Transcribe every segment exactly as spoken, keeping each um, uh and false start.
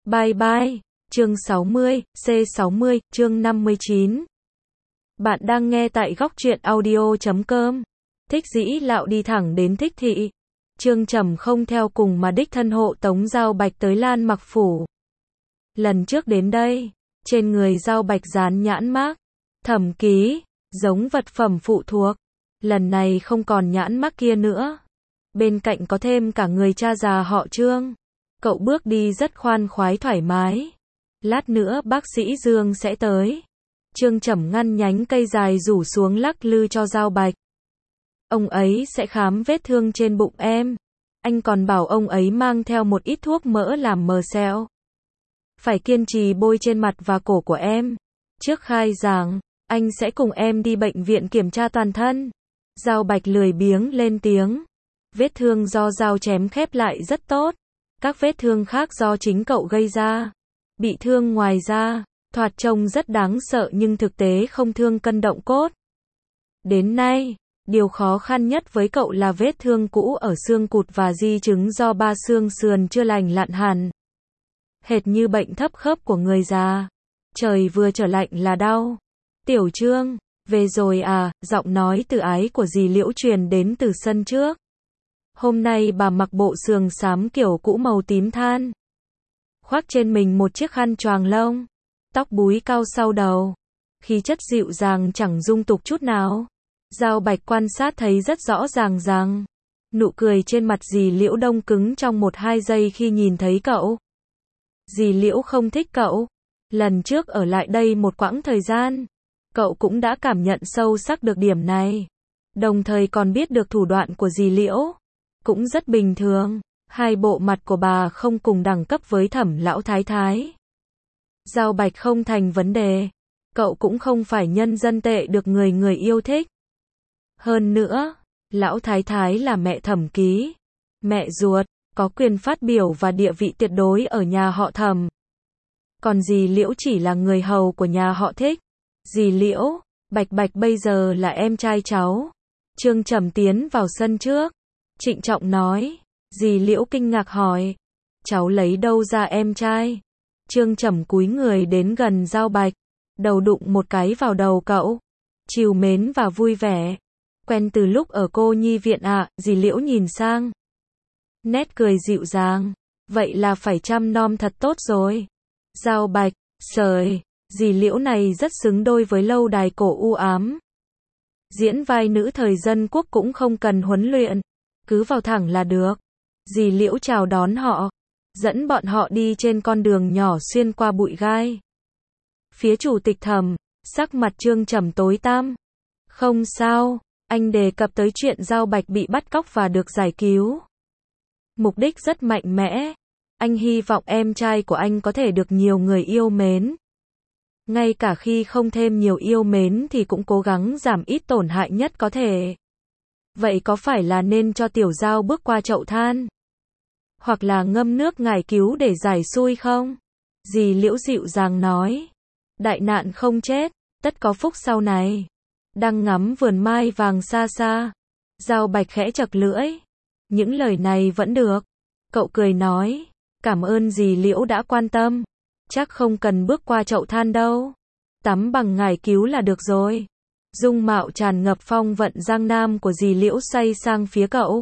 Bye bye. Chương sáu mươi, C sáu mươi, chương năm mươi chín. Bạn đang nghe tại góc truyện audio chấm com. Thích dĩ lạo đi thẳng đến thích thị. Trương Trầm không theo cùng mà đích thân hộ tống Giao Bạch tới Lan Mặc phủ. Lần trước đến đây, trên người Giao Bạch dán nhãn mác Thẩm ký, giống vật phẩm phụ thuộc. Lần này không còn nhãn mác kia nữa. Bên cạnh có thêm cả người cha già họ Trương. Cậu bước đi rất khoan khoái thoải mái. Lát nữa bác sĩ Dương sẽ tới. Trương Trầm ngăn nhánh cây dài rủ xuống lắc lư cho Giao Bạch. Ông ấy sẽ khám vết thương trên bụng em. Anh còn bảo ông ấy mang theo một ít thuốc mỡ làm mờ sẹo. Phải kiên trì bôi trên mặt và cổ của em. Trước khai giảng, anh sẽ cùng em đi bệnh viện kiểm tra toàn thân. Giao Bạch lười biếng lên tiếng. Vết thương do dao chém khép lại rất tốt. Các vết thương khác do chính cậu gây ra. Bị thương ngoài da, thoạt trông rất đáng sợ nhưng thực tế không thương cân động cốt. Đến nay, điều khó khăn nhất với cậu là vết thương cũ ở xương cụt và di chứng do ba xương sườn chưa lành lặn hẳn. Hệt như bệnh thấp khớp của người già. Trời vừa trở lạnh là đau. Tiểu Trương, về rồi à, giọng nói từ ái của dì Liễu truyền đến từ sân trước. Hôm nay bà mặc bộ sườn xám kiểu cũ màu tím than. Khoác trên mình một chiếc khăn choàng lông. Tóc búi cao sau đầu. Khí chất dịu dàng chẳng dung tục chút nào. Giao Bạch quan sát thấy rất rõ ràng rằng nụ cười trên mặt dì Liễu đông cứng trong một hai giây khi nhìn thấy cậu. Dì Liễu không thích cậu. Lần trước ở lại đây một quãng thời gian, cậu cũng đã cảm nhận sâu sắc được điểm này. Đồng thời còn biết được thủ đoạn của dì Liễu. Cũng rất bình thường. Hai bộ mặt của bà không cùng đẳng cấp với Thẩm lão thái thái. Giao Bạch không thành vấn đề. Cậu cũng không phải nhân dân tệ được người người yêu thích. Hơn nữa, lão thái thái là mẹ Thẩm Ký, mẹ ruột, có quyền phát biểu và địa vị tuyệt đối ở nhà họ Thẩm. Còn dì Liễu chỉ là người hầu của nhà họ Thích. Dì Liễu, Bạch Bạch bây giờ là em trai cháu. Trương Trầm tiến vào sân trước, trịnh trọng nói. Dì Liễu kinh ngạc hỏi, cháu lấy đâu ra em trai? Trương Trầm cúi người đến gần Giao Bạch, đầu đụng một cái vào đầu cậu, trìu mến và vui vẻ. Quen từ lúc ở cô nhi viện ạ, à, dì Liễu nhìn sang. Nét cười dịu dàng, vậy là phải chăm nom thật tốt rồi. Giao Bạch, trời, dì Liễu này rất xứng đôi với lâu đài cổ u ám. Diễn vai nữ thời dân quốc cũng không cần huấn luyện, cứ vào thẳng là được. Dì Liễu chào đón họ, dẫn bọn họ đi trên con đường nhỏ xuyên qua bụi gai. Phía chủ tịch Thẩm, sắc mặt Trương Trầm tối tăm. Không sao, anh đề cập tới chuyện Giao Bạch bị bắt cóc và được giải cứu. Mục đích rất mạnh mẽ. Anh hy vọng em trai của anh có thể được nhiều người yêu mến. Ngay cả khi không thêm nhiều yêu mến thì cũng cố gắng giảm ít tổn hại nhất có thể. Vậy có phải là nên cho Tiểu Giao bước qua chậu than? Hoặc là ngâm nước ngải cứu để giải xui không? Dì Liễu dịu dàng nói. Đại nạn không chết, tất có phúc sau này. Đang ngắm vườn mai vàng xa xa. Giao Bạch khẽ chật lưỡi. Những lời này vẫn được. Cậu cười nói. Cảm ơn dì Liễu đã quan tâm. Chắc không cần bước qua chậu than đâu. Tắm bằng ngải cứu là được rồi. Dung mạo tràn ngập phong vận giang nam của dì Liễu xoay sang phía cậu.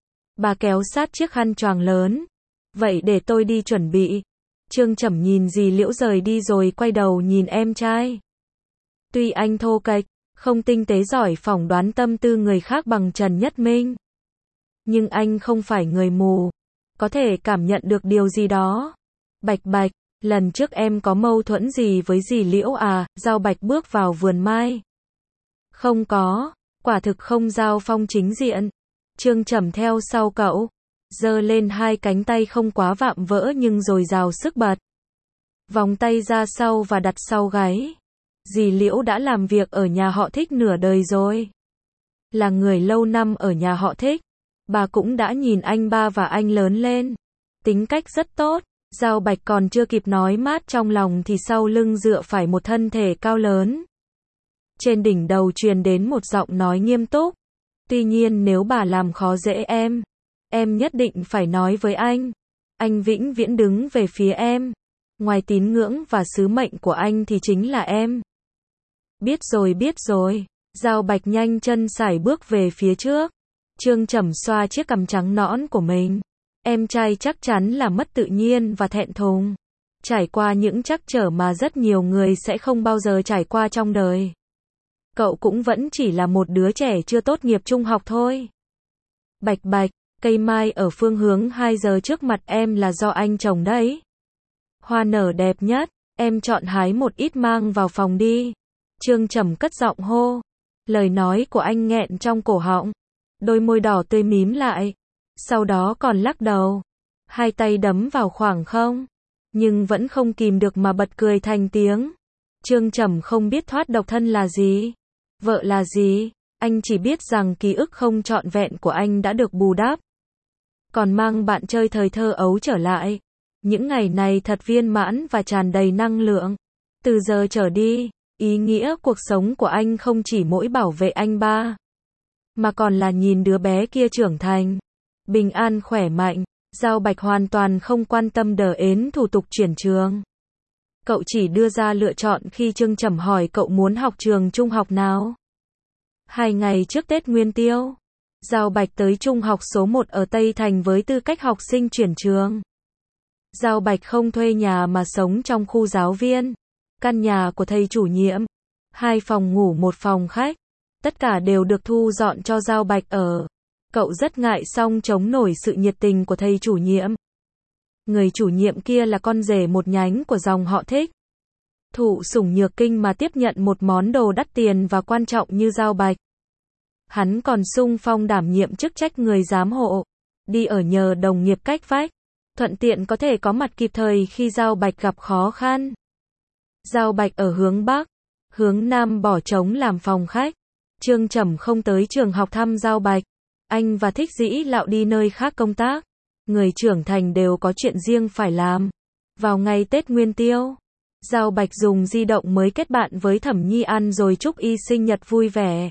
Bà kéo sát chiếc khăn choàng lớn. Vậy để tôi đi chuẩn bị. Trương Trầm nhìn dì Liễu rời đi rồi quay đầu nhìn em trai. Tuy anh thô kệch, không tinh tế giỏi phỏng đoán tâm tư người khác bằng Trần Nhất Minh. Nhưng anh không phải người mù. Có thể cảm nhận được điều gì đó. Bạch Bạch, lần trước em có mâu thuẫn gì với dì Liễu à? Giao Bạch bước vào vườn mai. Không có, quả thực không giao phong chính diện. Trương Trầm theo sau cậu, giơ lên hai cánh tay không quá vạm vỡ nhưng dồi dào sức bật. Vòng tay ra sau và đặt sau gáy. Dì Liễu đã làm việc ở nhà họ Thích nửa đời rồi. Là người lâu năm ở nhà họ Thích. Bà cũng đã nhìn anh ba và anh lớn lên. Tính cách rất tốt. Giao Bạch còn chưa kịp nói mát trong lòng thì sau lưng dựa phải một thân thể cao lớn. Trên đỉnh đầu truyền đến một giọng nói nghiêm túc. Tuy nhiên nếu bà làm khó dễ em, em nhất định phải nói với anh. Anh vĩnh viễn đứng về phía em. Ngoài tín ngưỡng và sứ mệnh của anh thì chính là em. Biết rồi biết rồi. Giao Bạch nhanh chân sải bước về phía trước. Trương Trầm xoa chiếc cằm trắng nõn của mình. Em trai chắc chắn là mất tự nhiên và thẹn thùng. Trải qua những trắc trở mà rất nhiều người sẽ không bao giờ trải qua trong đời. Cậu cũng vẫn chỉ là một đứa trẻ chưa tốt nghiệp trung học thôi. Bạch bạch, cây mai ở phương hướng hai giờ trước mặt em là do anh trồng đấy. Hoa nở đẹp nhất, em chọn hái một ít mang vào phòng đi. Trương Trầm cất giọng hô. Lời nói của anh nghẹn trong cổ họng. Đôi môi đỏ tươi mím lại. Sau đó còn lắc đầu. Hai tay đấm vào khoảng không. Nhưng vẫn không kìm được mà bật cười thành tiếng. Trương Trầm không biết thoát độc thân là gì. Vợ là gì. Anh chỉ biết rằng ký ức không trọn vẹn của anh đã được bù đắp. Còn mang bạn chơi thời thơ ấu trở lại. Những ngày này thật viên mãn và tràn đầy năng lượng. Từ giờ trở đi, ý nghĩa cuộc sống của anh không chỉ mỗi bảo vệ anh ba, mà còn là nhìn đứa bé kia trưởng thành, bình an khỏe mạnh. Giao Bạch hoàn toàn không quan tâm đờ ến thủ tục chuyển trường. Cậu chỉ đưa ra lựa chọn khi Trương Trầm hỏi cậu muốn học trường trung học nào. Hai ngày trước Tết Nguyên Tiêu, Giao Bạch tới trung học số một ở Tây Thành với tư cách học sinh chuyển trường. Giao Bạch không thuê nhà mà sống trong khu giáo viên, căn nhà của thầy chủ nhiệm, hai phòng ngủ một phòng khách, tất cả đều được thu dọn cho Giao Bạch ở. Cậu rất ngại song chống nổi sự nhiệt tình của thầy chủ nhiệm. Người chủ nhiệm kia là con rể một nhánh của dòng họ Thích. Thụ sủng nhược kinh mà tiếp nhận một món đồ đắt tiền và quan trọng như Giao Bạch. Hắn còn sung phong đảm nhiệm chức trách người giám hộ, đi ở nhờ đồng nghiệp cách vách, thuận tiện có thể có mặt kịp thời khi Giao Bạch gặp khó khăn. Giao Bạch ở hướng Bắc, hướng Nam bỏ trống làm phòng khách. Trương Trầm không tới trường học thăm Giao Bạch. Anh và Thích Dĩ Lạo đi nơi khác công tác. Người trưởng thành đều có chuyện riêng phải làm. Vào ngày Tết Nguyên Tiêu, Giao Bạch dùng di động mới kết bạn với Thẩm Nhi An rồi chúc y sinh nhật vui vẻ.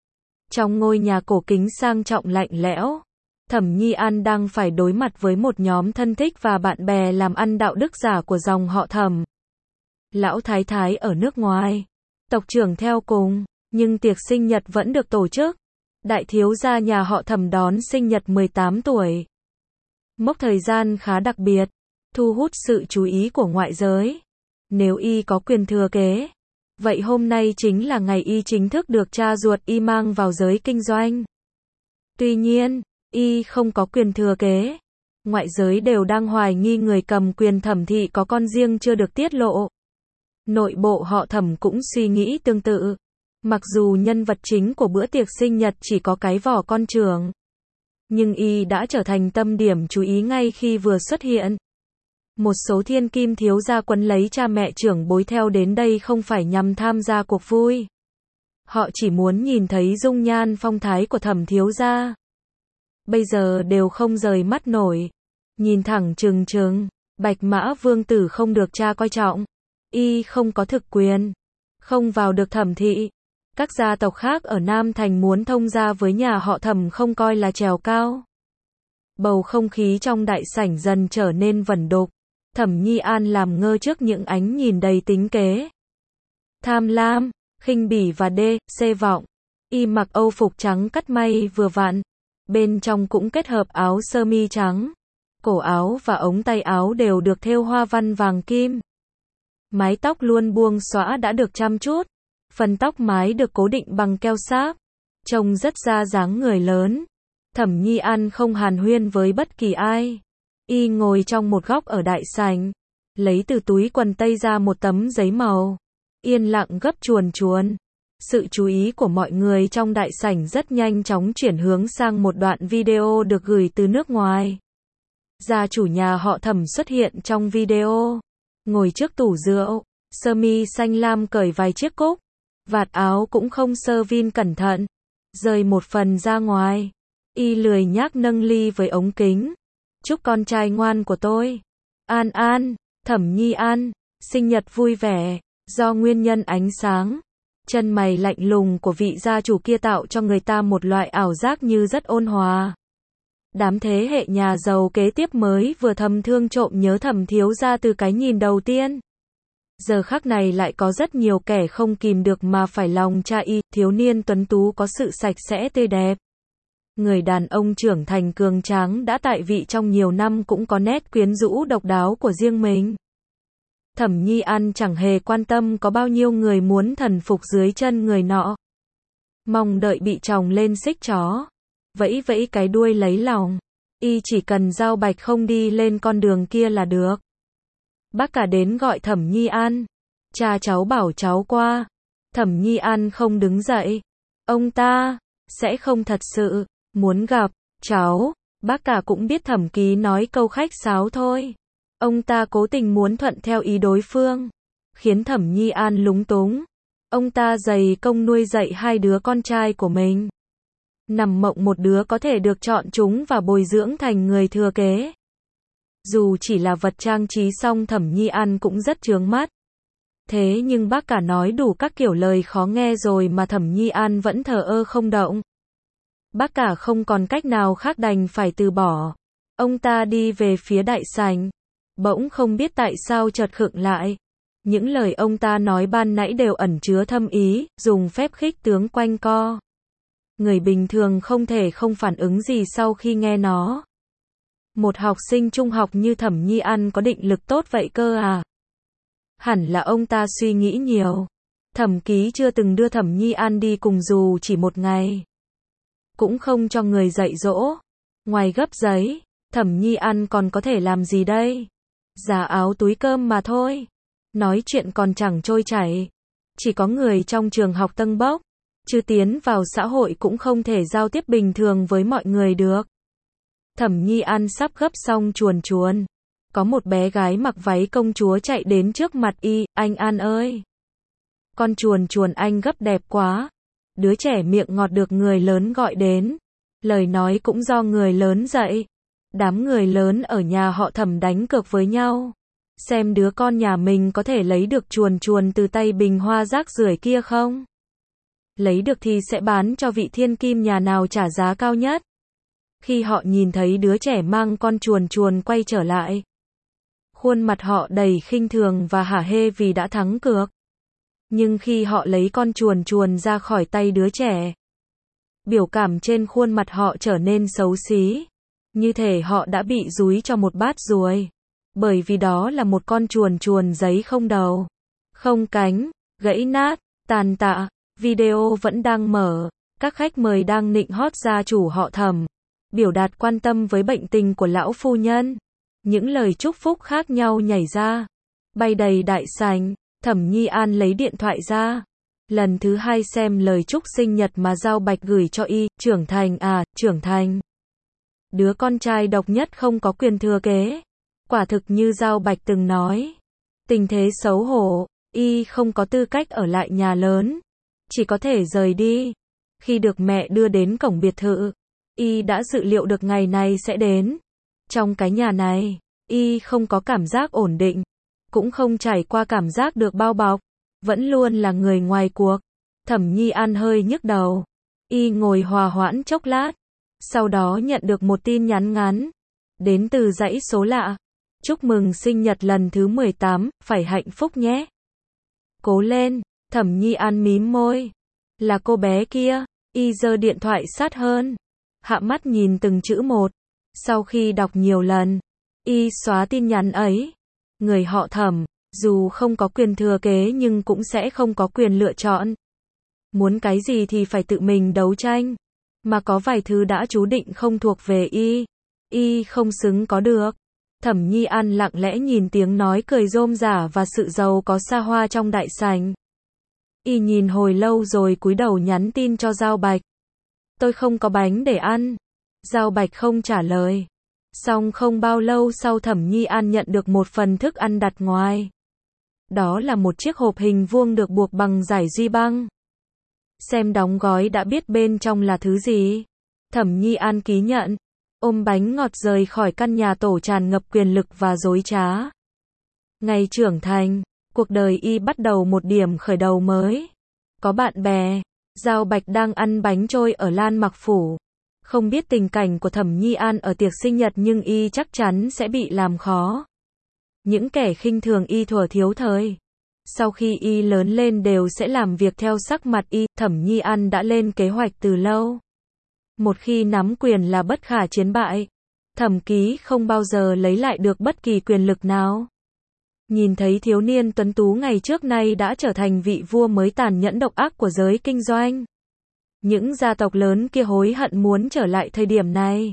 Trong ngôi nhà cổ kính sang trọng lạnh lẽo, Thẩm Nhi An đang phải đối mặt với một nhóm thân thích và bạn bè làm ăn đạo đức giả của dòng họ Thẩm. Lão thái thái ở nước ngoài, tộc trưởng theo cùng, nhưng tiệc sinh nhật vẫn được tổ chức. Đại thiếu gia nhà họ Thẩm đón sinh nhật mười tám tuổi. Mốc thời gian khá đặc biệt, thu hút sự chú ý của ngoại giới. Nếu y có quyền thừa kế, vậy hôm nay chính là ngày y chính thức được cha ruột y mang vào giới kinh doanh. Tuy nhiên, y không có quyền thừa kế. Ngoại giới đều đang hoài nghi người cầm quyền Thẩm thị có con riêng chưa được tiết lộ. Nội bộ họ Thẩm cũng suy nghĩ tương tự. Mặc dù nhân vật chính của bữa tiệc sinh nhật chỉ có cái vỏ con trưởng, nhưng y đã trở thành tâm điểm chú ý ngay khi vừa xuất hiện. Một số thiên kim thiếu gia quấn lấy cha mẹ trưởng bối theo đến đây không phải nhằm tham gia cuộc vui. Họ chỉ muốn nhìn thấy dung nhan phong thái của Thẩm thiếu gia. Bây giờ đều không rời mắt nổi. Nhìn thẳng trừng trừng, Bạch Mã Vương tử không được cha coi trọng. Y không có thực quyền, không vào được Thẩm thị. Các gia tộc khác ở Nam Thành muốn thông gia với nhà họ Thẩm không coi là trèo cao. Bầu không khí trong đại sảnh dần trở nên vẩn đục. Thẩm Nhi An làm ngơ trước những ánh nhìn đầy tính kế, tham lam, khinh bỉ và đê, xê vọng. Y mặc âu phục trắng cắt may vừa vặn, bên trong cũng kết hợp áo sơ mi trắng. Cổ áo và ống tay áo đều được thêu hoa văn vàng kim. Mái tóc luôn buông xõa đã được chăm chút. Phần tóc mái được cố định bằng keo sáp, trông rất ra dáng người lớn. Thẩm Nhi An không hàn huyên với bất kỳ ai. Y ngồi trong một góc ở đại sảnh, lấy từ túi quần tây ra một tấm giấy màu, yên lặng gấp chuồn chuồn. Sự chú ý của mọi người trong đại sảnh rất nhanh chóng chuyển hướng sang một đoạn video được gửi từ nước ngoài. Gia chủ nhà họ Thẩm xuất hiện trong video, ngồi trước tủ rượu, sơ mi xanh lam cởi vài chiếc cúc, vạt áo cũng không sơ vin cẩn thận, rơi một phần ra ngoài. Y lười nhác nâng ly với ống kính. Chúc con trai ngoan của tôi, An An, Thẩm Nhi An, sinh nhật vui vẻ. Do nguyên nhân ánh sáng, chân mày lạnh lùng của vị gia chủ kia tạo cho người ta một loại ảo giác như rất ôn hòa. Đám thế hệ nhà giàu kế tiếp mới vừa thầm thương trộm nhớ Thẩm thiếu gia từ cái nhìn đầu tiên. Giờ khắc này lại có rất nhiều kẻ không kìm được mà phải lòng cha y, thiếu niên tuấn tú có sự sạch sẽ tươi đẹp. Người đàn ông trưởng thành cường tráng đã tại vị trong nhiều năm cũng có nét quyến rũ độc đáo của riêng mình. Thẩm Nhi An chẳng hề quan tâm có bao nhiêu người muốn thần phục dưới chân người nọ. Mong đợi bị chồng lên xích chó. Vẫy vẫy cái đuôi lấy lòng. Y chỉ cần Giao Bạch không đi lên con đường kia là được. Bác cả đến gọi Thẩm Nhi An. Cha cháu bảo cháu qua. Thẩm Nhi An không đứng dậy. Ông ta sẽ không thật sự muốn gặp cháu. Bác cả cũng biết Thẩm Ký nói câu khách sáo thôi. Ông ta cố tình muốn thuận theo ý đối phương, khiến Thẩm Nhi An lúng túng. Ông ta dày công nuôi dạy hai đứa con trai của mình. Nằm mộng một đứa có thể được chọn chúng và bồi dưỡng thành người thừa kế. Dù chỉ là vật trang trí song Thẩm Nhi An cũng rất chướng mắt. Thế nhưng bác cả nói đủ các kiểu lời khó nghe rồi mà Thẩm Nhi An vẫn thờ ơ không động. Bác cả không còn cách nào khác đành phải từ bỏ. Ông ta đi về phía đại sảnh. Bỗng không biết tại sao chợt khựng lại. Những lời ông ta nói ban nãy đều ẩn chứa thâm ý, dùng phép khích tướng quanh co. Người bình thường không thể không phản ứng gì sau khi nghe nó. Một học sinh trung học như Thẩm Nhi An có định lực tốt vậy cơ à? Hẳn là ông ta suy nghĩ nhiều. Thẩm Ký chưa từng đưa Thẩm Nhi An đi cùng dù chỉ một ngày. Cũng không cho người dạy dỗ. Ngoài gấp giấy, Thẩm Nhi An còn có thể làm gì đây? Giá áo túi cơm mà thôi. Nói chuyện còn chẳng trôi chảy. Chỉ có người trong trường học tâng bốc, chứ tiến vào xã hội cũng không thể giao tiếp bình thường với mọi người được. Thẩm Nhi An sắp gấp xong chuồn chuồn. Có một bé gái mặc váy công chúa chạy đến trước mặt y, anh An ơi. Con chuồn chuồn anh gấp đẹp quá. Đứa trẻ miệng ngọt được người lớn gọi đến. Lời nói cũng do người lớn dạy. Đám người lớn ở nhà họ Thẩm đánh cược với nhau. Xem đứa con nhà mình có thể lấy được chuồn chuồn từ tay bình hoa rác rưởi kia không? Lấy được thì sẽ bán cho vị thiên kim nhà nào trả giá cao nhất. Khi họ nhìn thấy đứa trẻ mang con chuồn chuồn quay trở lại, khuôn mặt họ đầy khinh thường và hả hê vì đã thắng cược. Nhưng khi họ lấy con chuồn chuồn ra khỏi tay đứa trẻ, biểu cảm trên khuôn mặt họ trở nên xấu xí. Như thể họ đã bị dúi cho một bát ruồi. Bởi vì đó là một con chuồn chuồn giấy không đầu, không cánh, gãy nát, tàn tạ. Video vẫn đang mở. Các khách mời đang nịnh hót gia chủ họ Thẩm, biểu đạt quan tâm với bệnh tình của lão phu nhân. Những lời chúc phúc khác nhau nhảy ra, bay đầy đại sảnh. Thẩm Nhi An lấy điện thoại ra. Lần thứ hai xem lời chúc sinh nhật mà Giao Bạch gửi cho y. Trưởng thành à, trưởng thành. Đứa con trai độc nhất không có quyền thừa kế. Quả thực như Giao Bạch từng nói. Tình thế xấu hổ, y không có tư cách ở lại nhà lớn. Chỉ có thể rời đi. Khi được mẹ đưa đến cổng biệt thự, y đã dự liệu được ngày này sẽ đến. Trong cái nhà này, y không có cảm giác ổn định. Cũng không trải qua cảm giác được bao bọc. Vẫn luôn là người ngoài cuộc. Thẩm Nhi An hơi nhức đầu. Y ngồi hòa hoãn chốc lát. Sau đó nhận được một tin nhắn ngắn. Đến từ dãy số lạ. Chúc mừng sinh nhật lần thứ mười tám, phải hạnh phúc nhé. Cố lên. Thẩm Nhi An mím môi. Là cô bé kia. Y giơ điện thoại sát hơn. Hạ mắt nhìn từng chữ một. Sau khi đọc nhiều lần, y xóa tin nhắn ấy. Người họ Thẩm, dù không có quyền thừa kế nhưng cũng sẽ không có quyền lựa chọn. Muốn cái gì thì phải tự mình đấu tranh. Mà có vài thứ đã chú định không thuộc về y. Y không xứng có được. Thẩm Nhi An lặng lẽ nhìn tiếng nói cười rôm rả và sự giàu có xa hoa trong đại sảnh. Y nhìn hồi lâu rồi cúi đầu nhắn tin cho Giao Bạch. Tôi không có bánh để ăn. Giao Bạch không trả lời. Xong không bao lâu sau Thẩm Nhi An nhận được một phần thức ăn đặt ngoài. Đó là một chiếc hộp hình vuông được buộc bằng dải duy băng. Xem đóng gói đã biết bên trong là thứ gì. Thẩm Nhi An ký nhận. Ôm bánh ngọt rời khỏi căn nhà tổ tràn ngập quyền lực và dối trá. Ngày trưởng thành, cuộc đời y bắt đầu một điểm khởi đầu mới. Có bạn bè. Giao Bạch đang ăn bánh trôi ở Lan Mặc Phủ. Không biết tình cảnh của Thẩm Nhi An ở tiệc sinh nhật nhưng y chắc chắn sẽ bị làm khó. Những kẻ khinh thường y thuở thiếu thời, sau khi y lớn lên đều sẽ làm việc theo sắc mặt y. Thẩm Nhi An đã lên kế hoạch từ lâu. Một khi nắm quyền là bất khả chiến bại. Thẩm Ký không bao giờ lấy lại được bất kỳ quyền lực nào. Nhìn thấy thiếu niên tuấn tú ngày trước nay đã trở thành vị vua mới tàn nhẫn độc ác của giới kinh doanh. Những gia tộc lớn kia hối hận muốn trở lại thời điểm này.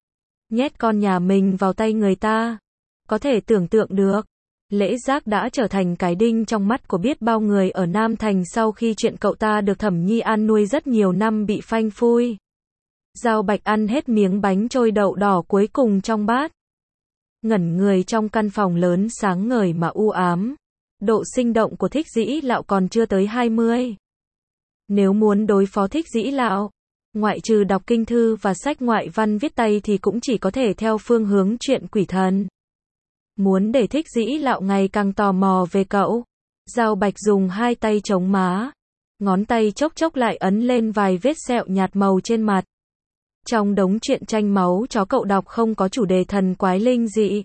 Nhét con nhà mình vào tay người ta. Có thể tưởng tượng được. Lễ Giác đã trở thành cái đinh trong mắt của biết bao người ở Nam Thành sau khi chuyện cậu ta được Thẩm Nhi An nuôi rất nhiều năm bị phanh phui. Giao Bạch ăn hết miếng bánh trôi đậu đỏ cuối cùng trong bát. Ngẩn người trong căn phòng lớn sáng ngời mà u ám. Độ sinh động của Thích Dĩ Lạo còn chưa tới hai mươi. Nếu muốn đối phó Thích Dĩ Lạo, ngoại trừ đọc kinh thư và sách ngoại văn viết tay thì cũng chỉ có thể theo phương hướng chuyện quỷ thần. Muốn để Thích Dĩ Lạo ngày càng tò mò về cậu, Giao Bạch dùng hai tay chống má, ngón tay chốc chốc lại ấn lên vài vết sẹo nhạt màu trên mặt. Trong đống truyện tranh máu chó cậu đọc không có chủ đề thần quái linh dị.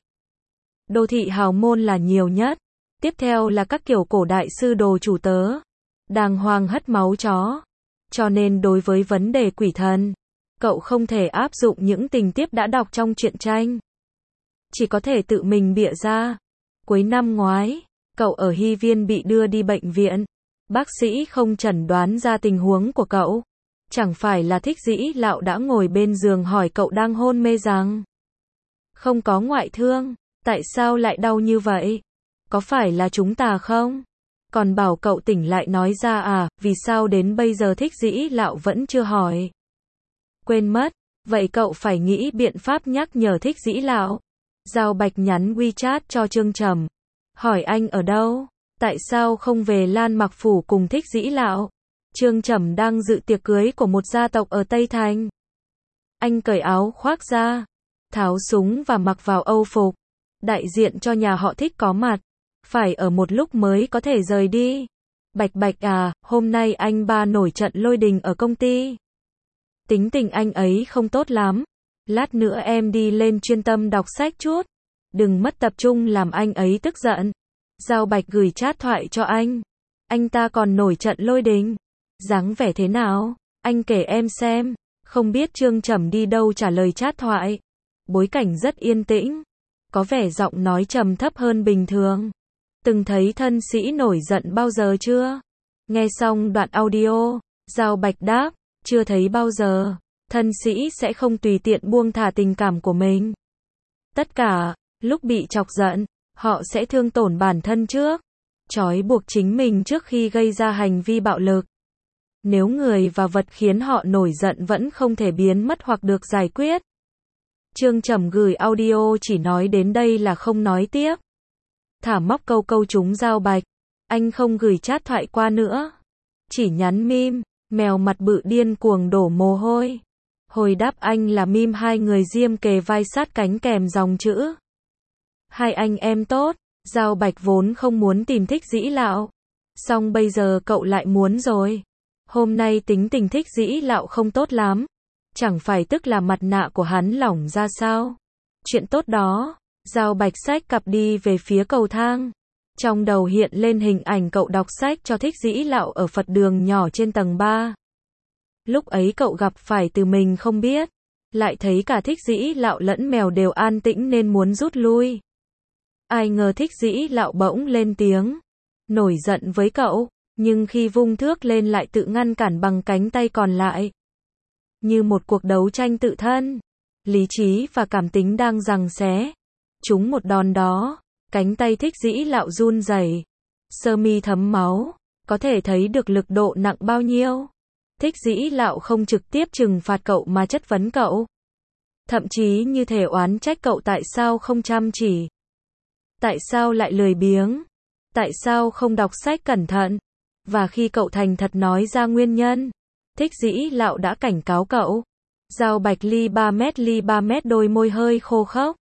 Đô thị hào môn là nhiều nhất, tiếp theo là các kiểu cổ đại sư đồ chủ tớ, đàng hoàng hất máu chó. Cho nên đối với vấn đề quỷ thần, cậu không thể áp dụng những tình tiết đã đọc trong truyện tranh. Chỉ có thể tự mình bịa ra. Cuối năm ngoái, cậu ở Hy Viên bị đưa đi bệnh viện. Bác sĩ không chẩn đoán ra tình huống của cậu. Chẳng phải là Thích Dĩ Lạo đã ngồi bên giường hỏi cậu đang hôn mê rằng không có ngoại thương, tại sao lại đau như vậy? Có phải là chúng ta không? Còn bảo cậu tỉnh lại nói ra à, vì sao đến bây giờ Thích Dĩ Lạo vẫn chưa hỏi? Quên mất, vậy cậu phải nghĩ biện pháp nhắc nhở Thích Dĩ Lạo. Giao Bạch nhắn WeChat cho Trương Trầm, hỏi anh ở đâu? Tại sao không về Lan Mặc Phủ cùng Thích Dĩ Lạo? Trương Trầm đang dự tiệc cưới của một gia tộc ở Tây Thành. Anh cởi áo khoác ra, tháo súng và mặc vào âu phục. Đại diện cho nhà họ Thích có mặt, phải ở một lúc mới có thể rời đi. Bạch Bạch à, hôm nay anh ba nổi trận lôi đình ở công ty. Tính tình anh ấy không tốt lắm. Lát nữa em đi lên chuyên tâm đọc sách chút. Đừng mất tập trung làm anh ấy tức giận. Giao Bạch gửi chat thoại cho anh. Anh ta còn nổi trận lôi đình. Dáng vẻ thế nào? Anh kể em xem. Không biết Trương Trầm đi đâu trả lời chat thoại. Bối cảnh rất yên tĩnh. Có vẻ giọng nói trầm thấp hơn bình thường. Từng thấy thân sĩ nổi giận bao giờ chưa? Nghe xong đoạn audio, Giao Bạch đáp, chưa thấy bao giờ. Thân sĩ sẽ không tùy tiện buông thả tình cảm của mình. Tất cả, lúc bị chọc giận, họ sẽ thương tổn bản thân trước. Trói buộc chính mình trước khi gây ra hành vi bạo lực. Nếu người và vật khiến họ nổi giận vẫn không thể biến mất hoặc được giải quyết. Trương Trầm gửi audio chỉ nói đến đây là không nói tiếp. Thả móc câu câu chúng Giao Bạch. Anh không gửi chat thoại qua nữa. Chỉ nhắn meme, mèo mặt bự điên cuồng đổ mồ hôi. Hồi đáp anh là meme hai người diêm kề vai sát cánh kèm dòng chữ. Hai anh em tốt. Giao Bạch vốn không muốn tìm Thích Dĩ Lạo. Xong bây giờ cậu lại muốn rồi. Hôm nay tính tình Thích Dĩ Lạo không tốt lắm. Chẳng phải tức là mặt nạ của hắn lỏng ra sao? Chuyện tốt đó. Giao Bạch xách cặp đi về phía cầu thang. Trong đầu hiện lên hình ảnh cậu đọc sách cho Thích Dĩ Lạo ở Phật đường nhỏ trên tầng ba. Lúc ấy cậu gặp phải từ mình không biết. Lại thấy cả Thích Dĩ Lạo lẫn mèo đều an tĩnh nên muốn rút lui. Ai ngờ Thích Dĩ Lạo bỗng lên tiếng. Nổi giận với cậu. Nhưng khi vung thước lên lại tự ngăn cản bằng cánh tay còn lại. Như một cuộc đấu tranh tự thân. Lý trí và cảm tính đang giằng xé. Trúng một đòn đó. Cánh tay Thích Dĩ Lạo run rẩy. Sơ mi thấm máu. Có thể thấy được lực độ nặng bao nhiêu. Thích Dĩ Lạo không trực tiếp trừng phạt cậu mà chất vấn cậu. Thậm chí như thể oán trách cậu tại sao không chăm chỉ. Tại sao lại lười biếng. Tại sao không đọc sách cẩn thận. Và khi cậu thành thật nói ra nguyên nhân, Thích Dĩ Lạo đã cảnh cáo cậu. Giao Bạch ly ba mét ly ba mét đôi môi hơi khô khốc.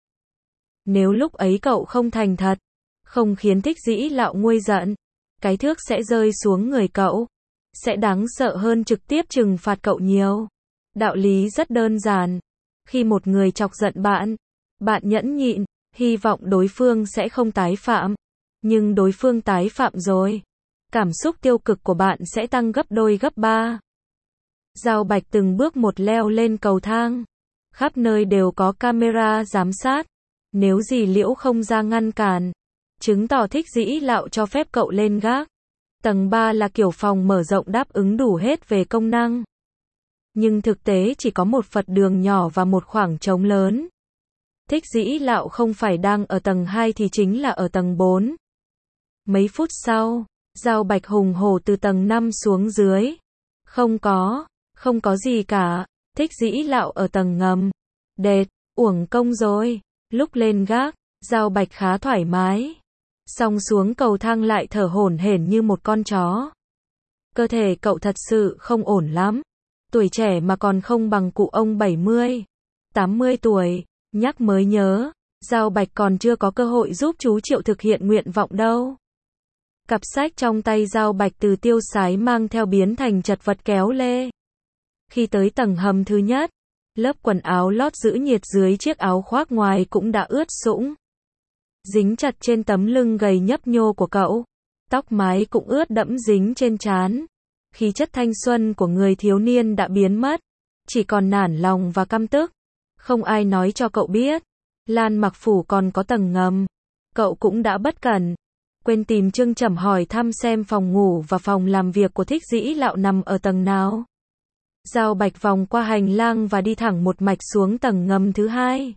Nếu lúc ấy cậu không thành thật, không khiến Thích Dĩ Lạo nguôi giận, cái thước sẽ rơi xuống người cậu. Sẽ đáng sợ hơn trực tiếp trừng phạt cậu nhiều. Đạo lý rất đơn giản. Khi một người chọc giận bạn, bạn nhẫn nhịn, hy vọng đối phương sẽ không tái phạm. Nhưng đối phương tái phạm rồi, cảm xúc tiêu cực của bạn sẽ tăng gấp đôi gấp ba. Giao Bạch từng bước một leo lên cầu thang. Khắp nơi đều có camera giám sát. Nếu dì Liễu không ra ngăn cản, chứng tỏ Thích Dĩ Lạo cho phép cậu lên gác. Tầng ba là kiểu phòng mở rộng đáp ứng đủ hết về công năng. Nhưng thực tế chỉ có một Phật đường nhỏ và một khoảng trống lớn. Thích Dĩ Lạo không phải đang ở tầng hai thì chính là ở tầng bốn. Mấy phút sau, Giao Bạch hùng hổ từ tầng năm xuống dưới. Không có, không có gì cả. Thích Dĩ Lạo ở tầng ngầm. Đệt, uổng công rồi. Lúc lên gác, Giao Bạch khá thoải mái. Xong xuống cầu thang lại thở hổn hển như một con chó. Cơ thể cậu thật sự không ổn lắm. Tuổi trẻ mà còn không bằng cụ ông bảy mươi, tám mươi tuổi. Nhắc mới nhớ, Giao Bạch còn chưa có cơ hội giúp chú Triệu thực hiện nguyện vọng đâu. Cặp sách trong tay Giao Bạch từ tiêu sái mang theo biến thành chật vật kéo lê. Khi tới tầng hầm thứ nhất, lớp quần áo lót giữ nhiệt dưới chiếc áo khoác ngoài cũng đã ướt sũng. Dính chặt trên tấm lưng gầy nhấp nhô của cậu. Tóc mái cũng ướt đẫm dính trên trán. Khí chất thanh xuân của người thiếu niên đã biến mất. Chỉ còn nản lòng và căm tức. Không ai nói cho cậu biết. Lan Mặc Phủ còn có tầng ngầm. Cậu cũng đã bất cẩn. Quên tìm Trương Trầm hỏi thăm xem phòng ngủ và phòng làm việc của Thích Dĩ Lạo nằm ở tầng nào. Giao Bạch vòng qua hành lang và đi thẳng một mạch xuống tầng ngầm thứ hai.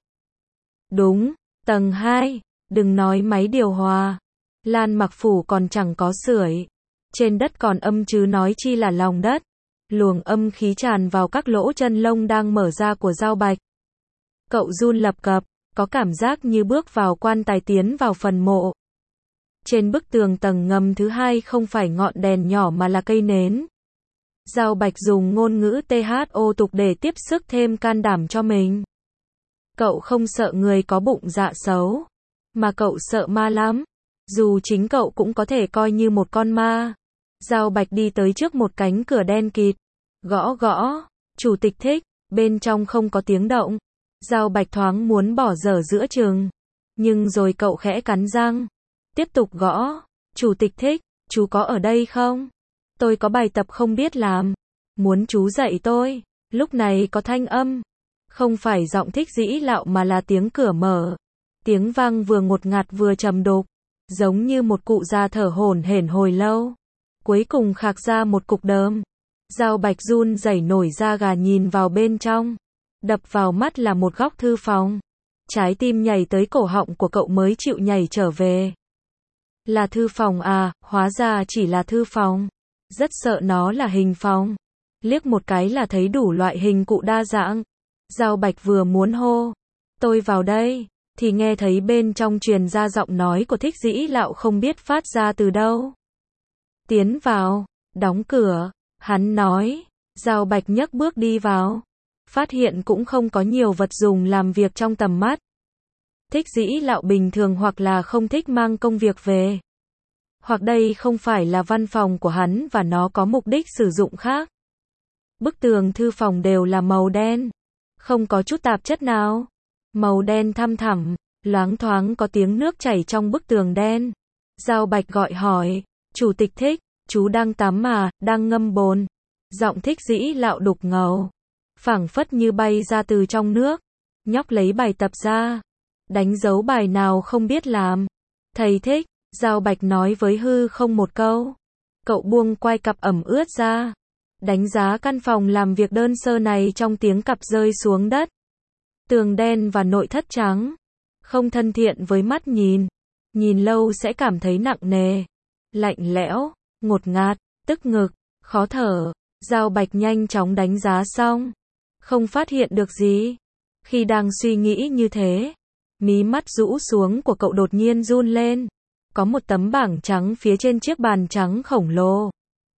Đúng, tầng hai. Đừng nói máy điều hòa. Lan Mặc Phủ còn chẳng có sưởi. Trên đất còn âm chứ nói chi là lòng đất. Luồng âm khí tràn vào các lỗ chân lông đang mở ra của Giao Bạch. Cậu run lập cập, có cảm giác như bước vào quan tài tiến vào phần mộ. Trên bức tường tầng ngầm thứ hai không phải ngọn đèn nhỏ mà là cây nến. Giao Bạch dùng ngôn ngữ tê hát ô tục để tiếp sức thêm can đảm cho mình. Cậu không sợ người có bụng dạ xấu, mà cậu sợ ma lắm. Dù chính cậu cũng có thể coi như một con ma. Giao Bạch đi tới trước một cánh cửa đen kịt. Gõ gõ. Chủ tịch Thích. Bên trong không có tiếng động. Giao Bạch thoáng muốn bỏ dở giữa chừng. Nhưng rồi cậu khẽ cắn răng. Tiếp tục gõ. Chủ tịch Thích. Chú có ở đây không? Tôi có bài tập không biết làm. Muốn chú dạy tôi. Lúc này có thanh âm. Không phải giọng Thích Dĩ Lạo mà là tiếng cửa mở. Tiếng vang vừa ngột ngạt vừa trầm đục. Giống như một cụ già thở hổn hển hồi lâu. Cuối cùng khạc ra một cục đờm. Giao Bạch run rẩy nổi da gà nhìn vào bên trong. Đập vào mắt là một góc thư phòng. Trái tim nhảy tới cổ họng của cậu mới chịu nhảy trở về. Là thư phòng à, hóa ra chỉ là thư phòng. Rất sợ nó là hình phòng. Liếc một cái là thấy đủ loại hình cụ đa dạng. Giao Bạch vừa muốn hô. Tôi vào đây. Thì nghe thấy bên trong truyền ra giọng nói của Thích Dĩ Lạo không biết phát ra từ đâu. Tiến vào, đóng cửa, hắn nói. Giao Bạch nhấc bước đi vào. Phát hiện cũng không có nhiều vật dùng làm việc trong tầm mắt. Thích Dĩ Lạo bình thường hoặc là không thích mang công việc về. Hoặc đây không phải là văn phòng của hắn và nó có mục đích sử dụng khác. Bức tường thư phòng đều là màu đen. Không có chút tạp chất nào. Màu đen thăm thẳm, loáng thoáng có tiếng nước chảy trong bức tường đen. Giao Bạch gọi hỏi, Chủ tịch Thích, chú đang tắm mà, đang ngâm bồn. Giọng Thích Dĩ Lạo đục ngầu, phảng phất như bay ra từ trong nước. Nhóc lấy bài tập ra, đánh dấu bài nào không biết làm. Thầy Thích, Giao Bạch nói với hư không một câu. Cậu buông quai cặp ẩm ướt ra, đánh giá căn phòng làm việc đơn sơ này trong tiếng cặp rơi xuống đất. Tường đen và nội thất trắng, không thân thiện với mắt nhìn. Nhìn lâu sẽ cảm thấy nặng nề, lạnh lẽo, ngột ngạt, tức ngực, khó thở. Giao Bạch nhanh chóng đánh giá xong, không phát hiện được gì. Khi đang suy nghĩ như thế, mí mắt rũ xuống của cậu đột nhiên run lên. Có một tấm bảng trắng phía trên chiếc bàn trắng khổng lồ.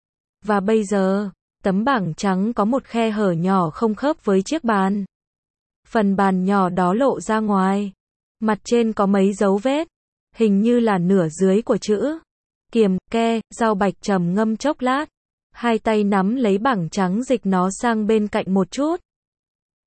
Và bây giờ, tấm bảng trắng có một khe hở nhỏ không khớp với chiếc bàn. Phần bàn nhỏ đó lộ ra ngoài. Mặt trên có mấy dấu vết, hình như là nửa dưới của chữ kiềm ke. Giao Bạch trầm ngâm chốc lát, hai tay nắm lấy bảng trắng dịch nó sang bên cạnh một chút.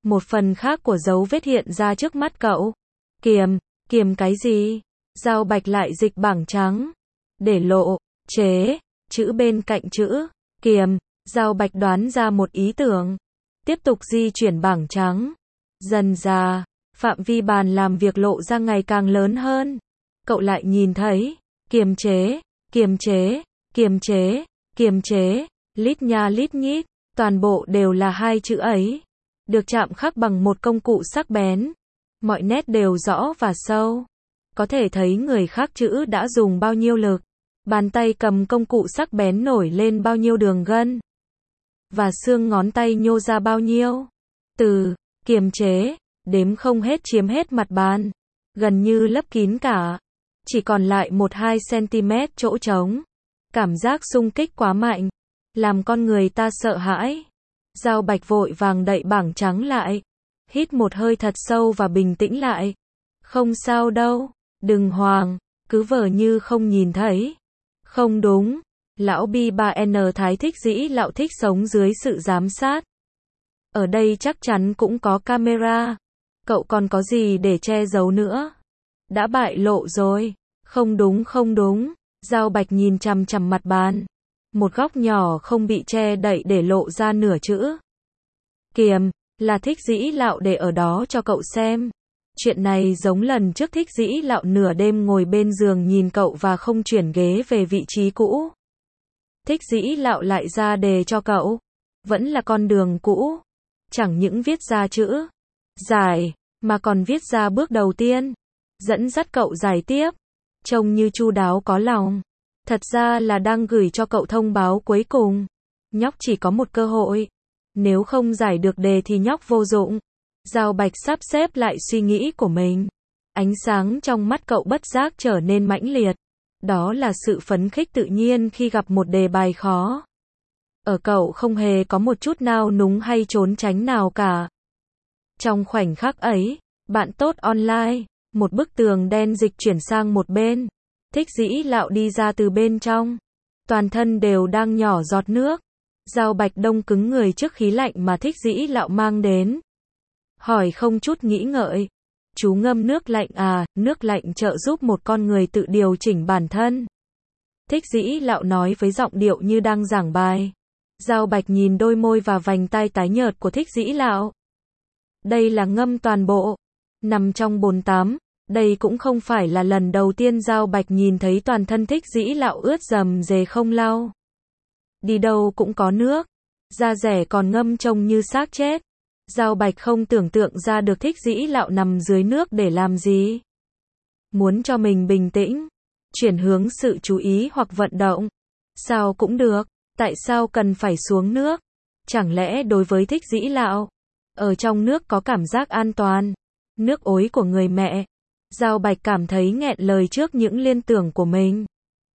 Một phần khác của dấu vết hiện ra trước mắt cậu. Kiềm, kiềm cái gì? Dao bạch lại dịch bảng trắng. Để lộ, chế, chữ bên cạnh chữ, kiềm, dao bạch đoán ra một ý tưởng. Tiếp tục di chuyển bảng trắng. Dần dà, phạm vi bàn làm việc lộ ra ngày càng lớn hơn. Cậu lại nhìn thấy, kiềm chế, kiềm chế, kiềm chế, kiềm chế, lít nha lít nhít, toàn bộ đều là hai chữ ấy. Được chạm khắc bằng một công cụ sắc bén. Mọi nét đều rõ và sâu. Có thể thấy người khắc chữ đã dùng bao nhiêu lực. Bàn tay cầm công cụ sắc bén nổi lên bao nhiêu đường gân. Và xương ngón tay nhô ra bao nhiêu. Từ, kiềm chế, đếm không hết chiếm hết mặt bàn. Gần như lấp kín cả. Chỉ còn lại một hai xăng-ti-mét chỗ trống. Cảm giác xung kích quá mạnh. Làm con người ta sợ hãi. Dao bạch vội vàng đậy bảng trắng lại. Hít một hơi thật sâu và bình tĩnh lại. Không sao đâu, đừng hoảng, cứ vờ như không nhìn thấy. Không đúng, lão B ba N Thái Thích Dĩ Lạo thích sống dưới sự giám sát. Ở đây chắc chắn cũng có camera. Cậu còn có gì để che giấu nữa? Đã bại lộ rồi. Không đúng không đúng, dao bạch nhìn chằm chằm mặt bàn. Một góc nhỏ không bị che đậy để lộ ra nửa chữ. Kiềm, là Thích Dĩ Lạo để ở đó cho cậu xem. Chuyện này giống lần trước Thích Dĩ Lạo nửa đêm ngồi bên giường nhìn cậu và không chuyển ghế về vị trí cũ. Thích Dĩ Lạo lại ra đề cho cậu. Vẫn là con đường cũ. Chẳng những viết ra chữ giải, mà còn viết ra bước đầu tiên. Dẫn dắt cậu giải tiếp. Trông như chu đáo có lòng. Thật ra là đang gửi cho cậu thông báo cuối cùng. Nhóc chỉ có một cơ hội. Nếu không giải được đề thì nhóc vô dụng. Dao bạch sắp xếp lại suy nghĩ của mình. Ánh sáng trong mắt cậu bất giác trở nên mãnh liệt. Đó là sự phấn khích tự nhiên khi gặp một đề bài khó. Ở cậu không hề có một chút nao núng hay trốn tránh nào cả. Trong khoảnh khắc ấy, bạn tốt online, một bức tường đen dịch chuyển sang một bên. Thích Dĩ Lạo đi ra từ bên trong. Toàn thân đều đang nhỏ giọt nước. Dao bạch đông cứng người trước khí lạnh mà Thích Dĩ Lạo mang đến. Hỏi không chút nghĩ ngợi. Chú ngâm nước lạnh à? Nước lạnh trợ giúp một con người tự điều chỉnh bản thân. Thích Dĩ Lạo nói với giọng điệu như đang giảng bài. Dao bạch nhìn đôi môi và vành tai tái nhợt của Thích Dĩ Lạo. Đây là ngâm toàn bộ. Nằm trong bồn tắm. Đây cũng không phải là lần đầu tiên Dao bạch nhìn thấy toàn thân Thích Dĩ Lạo ướt dầm dề không lau. Đi đâu cũng có nước. Da rẻ còn ngâm trông như xác chết. Dao bạch không tưởng tượng ra được Thích Dĩ Lạo nằm dưới nước để làm gì. Muốn cho mình bình tĩnh. Chuyển hướng sự chú ý hoặc vận động. Sao cũng được. Tại sao cần phải xuống nước? Chẳng lẽ đối với Thích Dĩ Lạo, ở trong nước có cảm giác an toàn? Nước ối của người mẹ. Dao bạch cảm thấy nghẹn lời trước những liên tưởng của mình.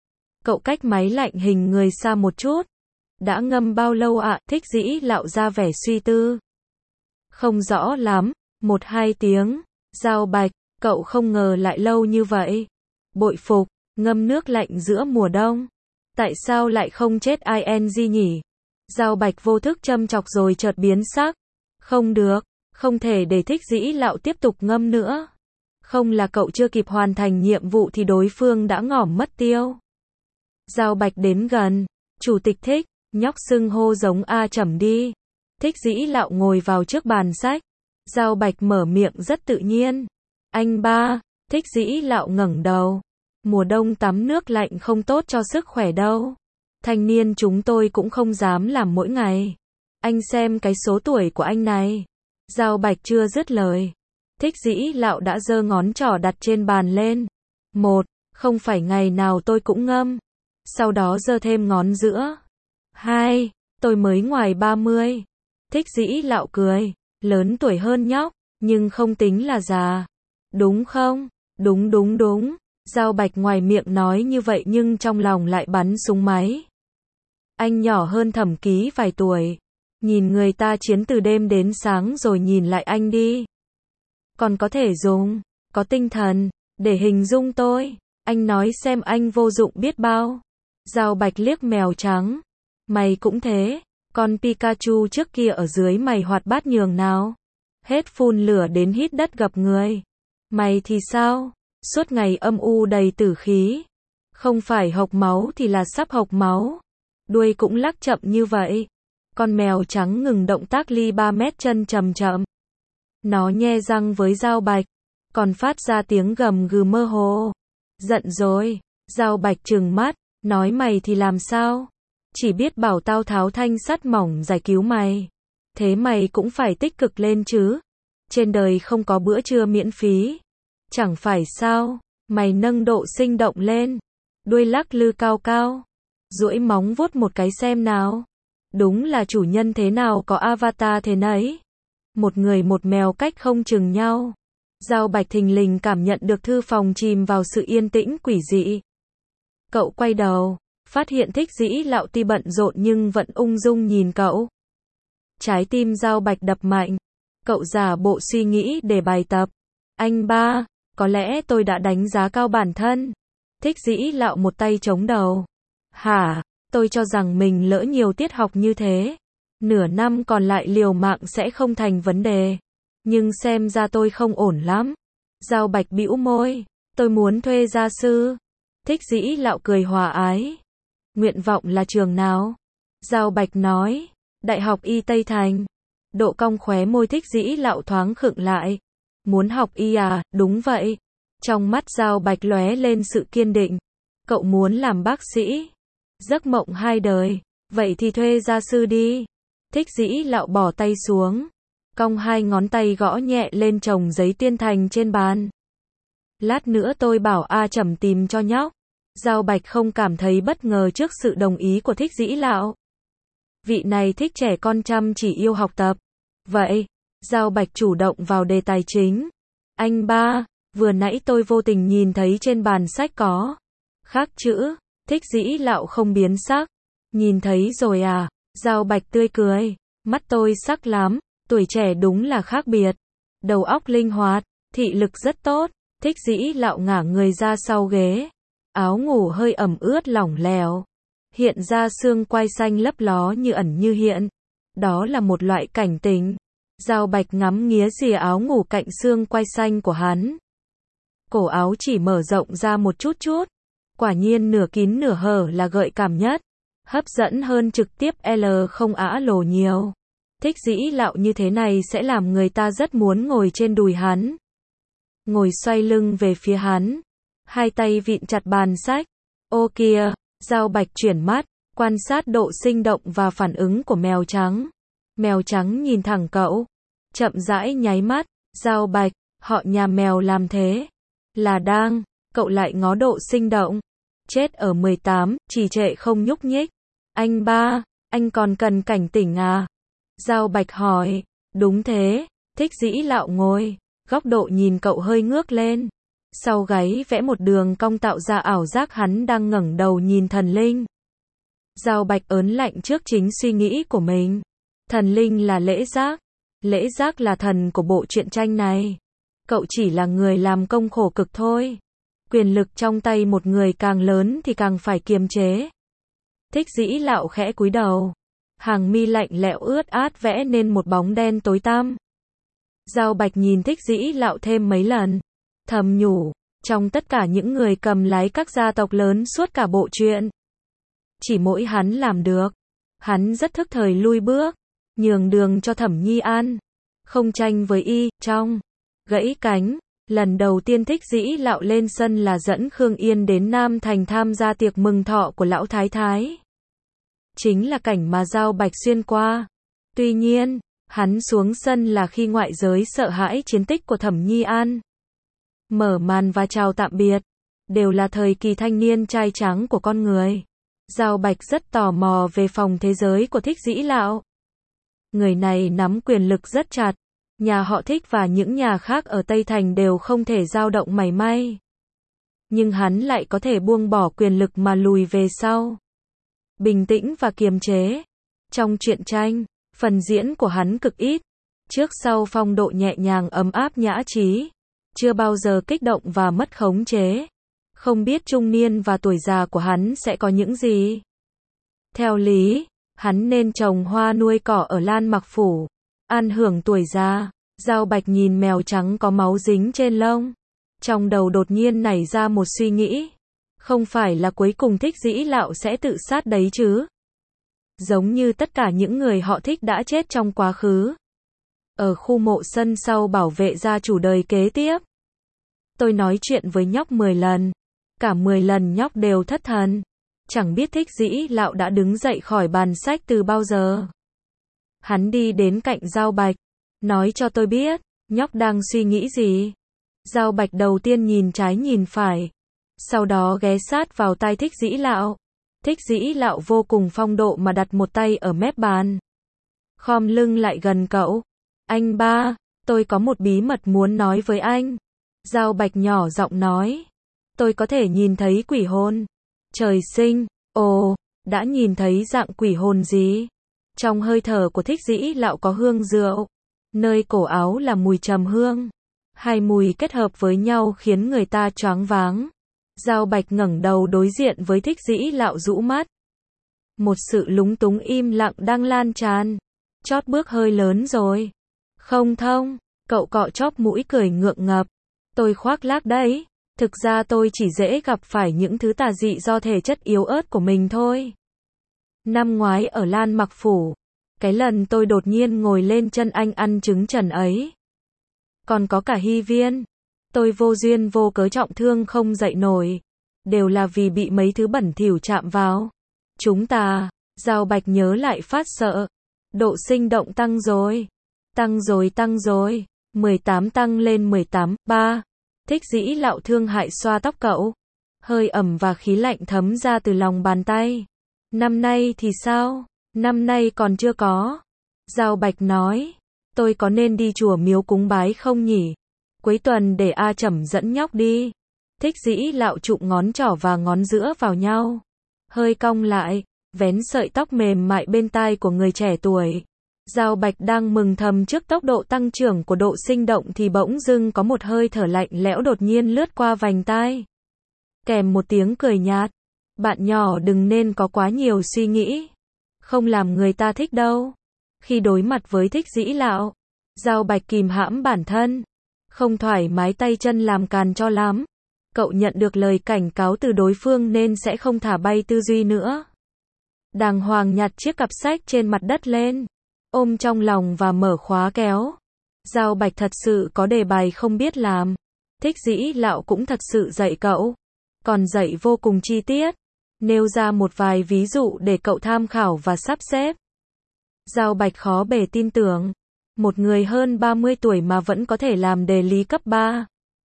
Cậu cách máy lạnh hình người xa một chút. Đã ngâm bao lâu ạ? À? Thích Dĩ Lạo ra vẻ suy tư. Không rõ lắm, một hai tiếng. Dao bạch, cậu không ngờ lại lâu như vậy. Bội phục, ngâm nước lạnh giữa mùa đông. Tại sao lại không chết ing nhỉ? Dao bạch vô thức châm chọc rồi chợt biến sắc. Không được, không thể để Thích Dĩ Lạo tiếp tục ngâm nữa. Không là cậu chưa kịp hoàn thành nhiệm vụ thì đối phương đã ngỏm mất tiêu. Dao bạch đến gần. Chủ tịch Thích, nhóc xưng hô giống A Trầm đi. Thích Dĩ Lạo ngồi vào trước bàn sách. Dao bạch mở miệng rất tự nhiên. Anh ba. Thích Dĩ Lạo ngẩng đầu. Mùa đông tắm nước lạnh không tốt cho sức khỏe đâu. Thanh niên chúng tôi cũng không dám làm mỗi ngày. Anh xem cái số tuổi của anh này. Dao bạch chưa dứt lời. Thích Dĩ Lạo đã giơ ngón trỏ đặt trên bàn lên. Một, không phải ngày nào tôi cũng ngâm. Sau đó giơ thêm ngón giữa. Hai, tôi mới ngoài ba mươi. Thích Dĩ Lạo cười. Lớn tuổi hơn nhóc, nhưng không tính là già. Đúng không? Đúng đúng đúng. Dao bạch ngoài miệng nói như vậy nhưng trong lòng lại bắn súng máy. Anh nhỏ hơn Thẩm Ký vài tuổi. Nhìn người ta chiến từ đêm đến sáng rồi nhìn lại anh đi. Còn có thể dùng, có tinh thần, để hình dung tôi. Anh nói xem anh vô dụng biết bao. Dao bạch liếc mèo trắng. Mày cũng thế. Con Pikachu trước kia ở dưới mày hoạt bát nhường nào. Hết phun lửa đến hít đất gặp người. Mày thì sao? Suốt ngày âm u đầy tử khí. Không phải hộc máu thì là sắp hộc máu. Đuôi cũng lắc chậm như vậy. Con mèo trắng ngừng động tác ly ba mét chân chậm chậm. Nó nhe răng với Dao Bạch, còn phát ra tiếng gầm gừ mơ hồ. Giận rồi, Dao Bạch trừng mắt, nói mày thì làm sao? Chỉ biết bảo tao tháo thanh sắt mỏng giải cứu mày. Thế mày cũng phải tích cực lên chứ. Trên đời không có bữa trưa miễn phí. Chẳng phải sao, mày nâng độ sinh động lên. Đuôi lắc lư cao cao. Duỗi móng vuốt một cái xem nào. Đúng là chủ nhân thế nào có avatar thế nấy. Một người một mèo cách không chừng nhau. Dao Bạch thình lình cảm nhận được thư phòng chìm vào sự yên tĩnh quỷ dị. Cậu quay đầu, phát hiện Thích Dĩ Lạo tuy bận rộn nhưng vẫn ung dung nhìn cậu. Trái tim Dao Bạch đập mạnh. Cậu giả bộ suy nghĩ để bài tập. Anh ba, có lẽ tôi đã đánh giá cao bản thân. Thích Dĩ Lạo một tay chống đầu. Hả, tôi cho rằng mình lỡ nhiều tiết học như thế. Nửa năm còn lại liều mạng sẽ không thành vấn đề. Nhưng xem ra tôi không ổn lắm. Dao Bạch bĩu môi. Tôi muốn thuê gia sư. Thích Dĩ Lạo cười hòa ái. Nguyện vọng là trường nào? Dao Bạch nói. Đại học Y Tây Thành. Độ cong khóe môi Thích Dĩ Lạo thoáng khựng lại. Muốn học y à? Đúng vậy. Trong mắt Dao Bạch lóe lên sự kiên định. Cậu muốn làm bác sĩ. Giấc mộng hai đời. Vậy thì thuê gia sư đi. Thích Dĩ Lạo bỏ tay xuống. Cong hai ngón tay gõ nhẹ lên chồng giấy tuyên thành trên bàn. Lát nữa tôi bảo A Trầm tìm cho nhóc. Dao Bạch không cảm thấy bất ngờ trước sự đồng ý của Thích Dĩ Lạo. Vị này thích trẻ con chăm chỉ yêu học tập. Vậy, Dao Bạch chủ động vào đề tài chính. Anh ba, vừa nãy tôi vô tình nhìn thấy trên bàn sách có khắc chữ. Thích Dĩ Lạo không biến sắc. Nhìn thấy rồi à? Dao Bạch tươi cười. Mắt tôi sắc lắm. Tuổi trẻ đúng là khác biệt. Đầu óc linh hoạt, thị lực rất tốt. Thích Dĩ Lạo ngả người ra sau ghế. Áo ngủ hơi ẩm ướt lỏng lẻo. Hiện ra xương quai xanh lấp ló như ẩn như hiện. Đó là một loại cảnh tỉnh. Dao Bạch ngắm nghía rìa áo ngủ cạnh xương quai xanh của hắn. Cổ áo chỉ mở rộng ra một chút chút. Quả nhiên nửa kín nửa hở là gợi cảm nhất. Hấp dẫn hơn trực tiếp L không ả lồ nhiều. Thích Dĩ Lạo như thế này sẽ làm người ta rất muốn ngồi trên đùi hắn. Ngồi xoay lưng về phía hắn. Hai tay vịn chặt bàn sách. Ô kìa, Dao Bạch chuyển mắt, quan sát độ sinh động và phản ứng của mèo trắng. Mèo trắng nhìn thẳng cậu. Chậm rãi nháy mắt. Dao Bạch, họ nhà mèo làm thế. Là đang, cậu lại ngó độ sinh động. Chết ở mười tám, trì trệ không nhúc nhích. Anh ba, anh còn cần cảnh tỉnh à? Dao Bạch hỏi. Đúng thế. Thích Dĩ Lạo ngồi. Góc độ nhìn cậu hơi ngước lên. Sau gáy vẽ một đường cong tạo ra ảo giác hắn đang ngẩng đầu nhìn thần linh. Dao Bạch ớn lạnh trước chính suy nghĩ của mình. Thần linh là Lễ Giác. Lễ Giác là thần của bộ truyện tranh này. Cậu chỉ là người làm công khổ cực thôi. Quyền lực trong tay một người càng lớn thì càng phải kiềm chế. Thích Dĩ Lạo khẽ cúi đầu. Hàng mi lạnh lẽo ướt át vẽ nên một bóng đen tối tăm. Dao Bạch nhìn Thích Dĩ Lạo thêm mấy lần. Thầm nhủ, trong tất cả những người cầm lái các gia tộc lớn suốt cả bộ truyện, chỉ mỗi hắn làm được. Hắn rất thức thời lui bước, nhường đường cho Thẩm Nhi An, không tranh với y, trong gãy cánh. Lần đầu tiên Thích Dĩ Lạo lên sân là dẫn Khương Yên đến Nam Thành tham gia tiệc mừng thọ của lão thái thái. Chính là cảnh mà Dao Bạch xuyên qua. Tuy nhiên, hắn xuống sân là khi ngoại giới sợ hãi chiến tích của Thẩm Nhi An. Mở màn và chào tạm biệt, đều là thời kỳ thanh niên trai trắng của con người. Dao Bạch rất tò mò về phòng thế giới của Thích Dĩ Lạo. Người này nắm quyền lực rất chặt. Nhà họ Thích và những nhà khác ở Tây Thành đều không thể dao động mảy may. Nhưng hắn lại có thể buông bỏ quyền lực mà lùi về sau. Bình tĩnh và kiềm chế. Trong truyện tranh, phần diễn của hắn cực ít. Trước sau phong độ nhẹ nhàng ấm áp nhã trí. Chưa bao giờ kích động và mất khống chế. Không biết trung niên và tuổi già của hắn sẽ có những gì. Theo lý, hắn nên trồng hoa nuôi cỏ ở Lan Mặc Phủ. An hưởng tuổi già. Giao Bạch nhìn mèo trắng có máu dính trên lông. Trong đầu đột nhiên nảy ra một suy nghĩ. Không phải là cuối cùng Thích Dĩ Lạo sẽ tự sát đấy chứ? Giống như tất cả những người họ Thích đã chết trong quá khứ. Ở khu mộ sân sau bảo vệ gia chủ đời kế tiếp. Tôi nói chuyện với nhóc mười lần. Cả mười lần nhóc đều thất thần. Chẳng biết Thích Dĩ Lạo đã đứng dậy khỏi bàn sách từ bao giờ. Hắn đi đến cạnh Giao Bạch. Nói cho tôi biết, nhóc đang suy nghĩ gì? Giao Bạch đầu tiên nhìn trái nhìn phải. Sau đó ghé sát vào tai Thích Dĩ Lạo. Thích Dĩ Lạo vô cùng phong độ mà đặt một tay ở mép bàn. Khom lưng lại gần cậu. Anh ba, tôi có một bí mật muốn nói với anh. Giao Bạch nhỏ giọng nói. Tôi có thể nhìn thấy quỷ hồn. Trời sinh, ồ, đã nhìn thấy dạng quỷ hồn gì? Trong hơi thở của Thích Dĩ Lạo có hương rượu. Nơi cổ áo là mùi trầm hương. Hai mùi kết hợp với nhau khiến người ta choáng váng. Giao Bạch ngẩng đầu đối diện với Thích Dĩ Lạo rũ mắt. Một sự lúng túng im lặng đang lan tràn. Chót bước hơi lớn rồi. Không thông, cậu cọ chóp mũi cười ngượng ngập. Tôi khoác lác đấy. Thực ra tôi chỉ dễ gặp phải những thứ tà dị do thể chất yếu ớt của mình thôi. Năm ngoái ở Lan Mặc Phủ. Cái lần tôi đột nhiên ngồi lên chân anh ăn trứng trần ấy. Còn có cả Hy Viên. Tôi vô duyên vô cớ trọng thương không dậy nổi. Đều là vì bị mấy thứ bẩn thỉu chạm vào. Chúng ta, Giao Bạch nhớ lại phát sợ. Độ sinh động tăng rồi. Tăng rồi tăng rồi. mười tám tăng lên mười tám, ba. Thích Dĩ Lạo thương hại xoa tóc cậu. Hơi ẩm và khí lạnh thấm ra từ lòng bàn tay. Năm nay thì sao? Năm nay còn chưa có. Giao Bạch nói. Tôi có nên đi chùa miếu cúng bái không nhỉ? Cuối tuần để A Trầm dẫn nhóc đi. Thích Dĩ Lạo trụm ngón trỏ và ngón giữa vào nhau. Hơi cong lại, vén sợi tóc mềm mại bên tai của người trẻ tuổi. Giao Bạch đang mừng thầm trước tốc độ tăng trưởng của độ sinh động thì bỗng dưng có một hơi thở lạnh lẽo đột nhiên lướt qua vành tai. Kèm một tiếng cười nhạt. Bạn nhỏ đừng nên có quá nhiều suy nghĩ. Không làm người ta thích đâu. Khi đối mặt với Thích Dĩ Lạo, Giao Bạch kìm hãm bản thân. Không thoải mái tay chân làm càn cho lắm. Cậu nhận được lời cảnh cáo từ đối phương nên sẽ không thả bay tư duy nữa. Đàng hoàng nhặt chiếc cặp sách trên mặt đất lên. Ôm trong lòng và mở khóa kéo. Giao Bạch thật sự có đề bài không biết làm. Thích Dĩ Lạo cũng thật sự dạy cậu. Còn dạy vô cùng chi tiết. Nêu ra một vài ví dụ để cậu tham khảo và sắp xếp. Giao Bạch khó bề tin tưởng. Một người hơn ba mươi tuổi mà vẫn có thể làm đề lý cấp ba.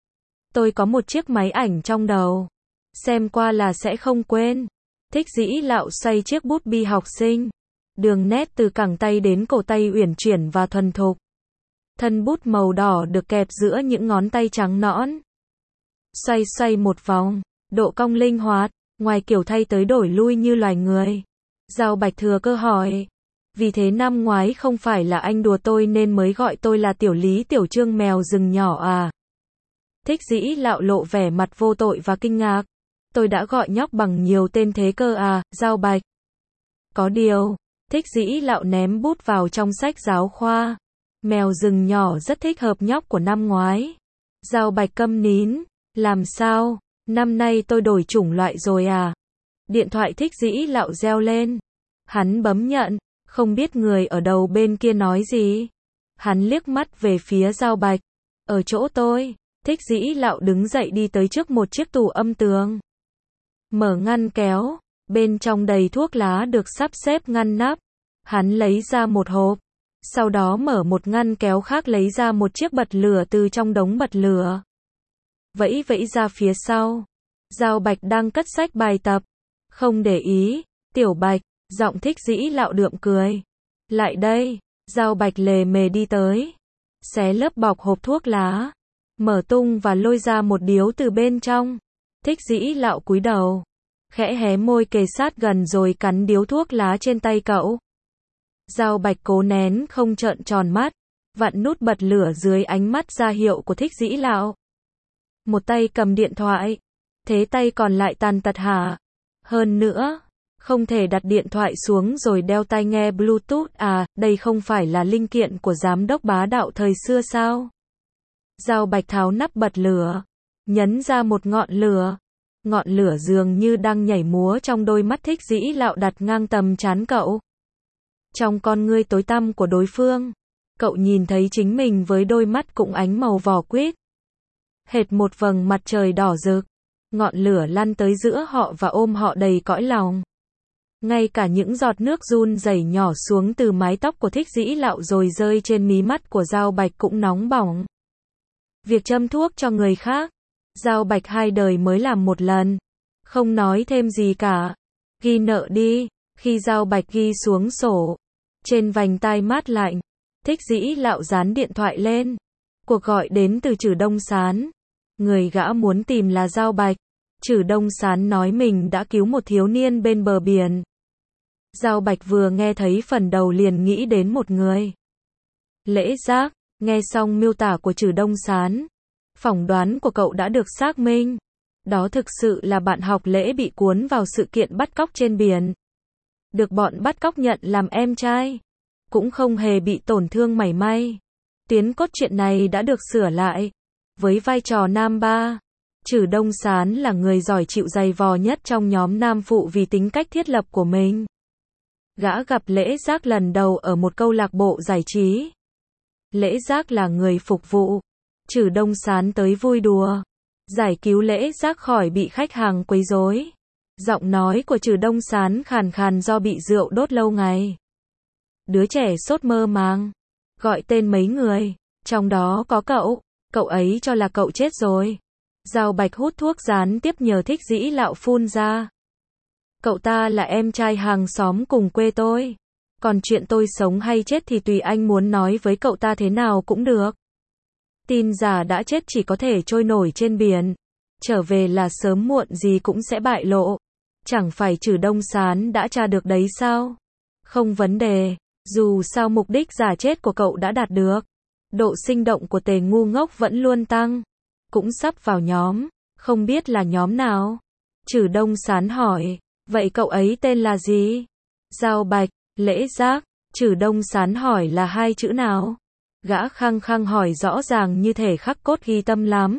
Tôi có một chiếc máy ảnh trong đầu. Xem qua là sẽ không quên. Thích Dĩ Lạo xoay chiếc bút bi học sinh. Đường nét từ cẳng tay đến cổ tay uyển chuyển và thuần thục. Thân bút màu đỏ được kẹp giữa những ngón tay trắng nõn. Xoay xoay một vòng. Độ cong linh hoạt. Ngoài kiểu thay tới đổi lui như loài người. Giao Bạch thừa cơ hỏi. Vì thế năm ngoái không phải là anh đùa tôi nên mới gọi tôi là Tiểu Lý Tiểu Trương mèo rừng nhỏ à? Thích Dĩ Lạo lộ vẻ mặt vô tội và kinh ngạc. Tôi đã gọi nhóc bằng nhiều tên thế cơ à, Giao Bạch. Có điều, Thích Dĩ Lạo ném bút vào trong sách giáo khoa. Mèo rừng nhỏ rất thích hợp nhóc của năm ngoái. Giao Bạch câm nín. Làm sao? Năm nay tôi đổi chủng loại rồi à? Điện thoại Thích Dĩ Lạo reo lên. Hắn bấm nhận. Không biết người ở đầu bên kia nói gì. Hắn liếc mắt về phía Giao Bạch. Ở chỗ tôi. Thích Dĩ Lạo đứng dậy đi tới trước một chiếc tủ âm tường. Mở ngăn kéo. Bên trong đầy thuốc lá được sắp xếp ngăn nắp. Hắn lấy ra một hộp. Sau đó mở một ngăn kéo khác lấy ra một chiếc bật lửa từ trong đống bật lửa. Vẫy vẫy ra phía sau. Giao Bạch đang cất sách bài tập. Không để ý. Tiểu Bạch. Giọng Thích Dĩ Lạo đượm cười. Lại đây. Giao Bạch lề mề đi tới. Xé lớp bọc hộp thuốc lá. Mở tung và lôi ra một điếu từ bên trong. Thích Dĩ Lạo cúi đầu. Khẽ hé môi kề sát gần rồi cắn điếu thuốc lá trên tay cậu. Giao Bạch cố nén không trợn tròn mắt. Vặn nút bật lửa dưới ánh mắt ra hiệu của Thích Dĩ Lạo. Một tay cầm điện thoại. Thế tay còn lại tàn tật hả? Hơn nữa. Không thể đặt điện thoại xuống rồi đeo tai nghe Bluetooth à, đây không phải là linh kiện của giám đốc bá đạo thời xưa sao? Giao Bạch tháo nắp bật lửa, nhấn ra một ngọn lửa. Ngọn lửa dường như đang nhảy múa trong đôi mắt Thích Dĩ Lạo đặt ngang tầm trán cậu. Trong con ngươi tối tăm của đối phương, cậu nhìn thấy chính mình với đôi mắt cũng ánh màu vỏ quýt. Hệt một vầng mặt trời đỏ rực, ngọn lửa lăn tới giữa họ và ôm họ đầy cõi lòng. Ngay cả những giọt nước run rẩy nhỏ xuống từ mái tóc của Thích Dĩ Lạo rồi rơi trên mí mắt của Giao Bạch cũng nóng bỏng. Việc châm thuốc cho người khác, Giao Bạch hai đời mới làm một lần. Không nói thêm gì cả. Ghi nợ đi. Khi Giao Bạch ghi xuống sổ, trên vành tai mát lạnh, Thích Dĩ Lạo dán điện thoại lên. Cuộc gọi đến từ Trử Đông Sán. Người gã muốn tìm là Giao Bạch. Trử Đông Sán nói mình đã cứu một thiếu niên bên bờ biển. Giao Bạch vừa nghe thấy phần đầu liền nghĩ đến một người. Lễ Giác. Nghe xong miêu tả của Trử Đông Sán, phỏng đoán của cậu đã được xác minh. Đó thực sự là bạn học Lễ bị cuốn vào sự kiện bắt cóc trên biển. Được bọn bắt cóc nhận làm em trai. Cũng không hề bị tổn thương mảy may. Tuyến cốt truyện này đã được sửa lại. Với vai trò nam ba, Trử Đông Sán là người giỏi chịu dày vò nhất trong nhóm nam phụ vì tính cách thiết lập của mình. Gã gặp Lễ Giác lần đầu ở một câu lạc bộ giải trí. Lễ Giác là người phục vụ. Trử Đông Sán tới vui đùa, giải cứu Lễ Giác khỏi bị khách hàng quấy rối. Giọng nói của Trử Đông Sán khàn khàn do bị rượu đốt lâu ngày. Đứa trẻ sốt mơ màng, gọi tên mấy người, trong đó có cậu, cậu ấy cho là cậu chết rồi. Giao Bạch hút thuốc gián tiếp nhờ Thích Dĩ Lạo phun ra. Cậu ta là em trai hàng xóm cùng quê tôi. Còn chuyện tôi sống hay chết thì tùy anh muốn nói với cậu ta thế nào cũng được. Tin giả đã chết chỉ có thể trôi nổi trên biển. Trở về là sớm muộn gì cũng sẽ bại lộ. Chẳng phải Trử Đông Sán đã tra được đấy sao? Không vấn đề. Dù sao mục đích giả chết của cậu đã đạt được. Độ sinh động của Tề Ngu Ngốc vẫn luôn tăng. Cũng sắp vào nhóm. Không biết là nhóm nào? Trử Đông Sán hỏi. Vậy cậu ấy tên là gì? Giao Bạch. Lễ Giác. Trử Đông Sán hỏi là hai chữ nào? Gã khăng khăng hỏi rõ ràng như thể khắc cốt ghi tâm lắm.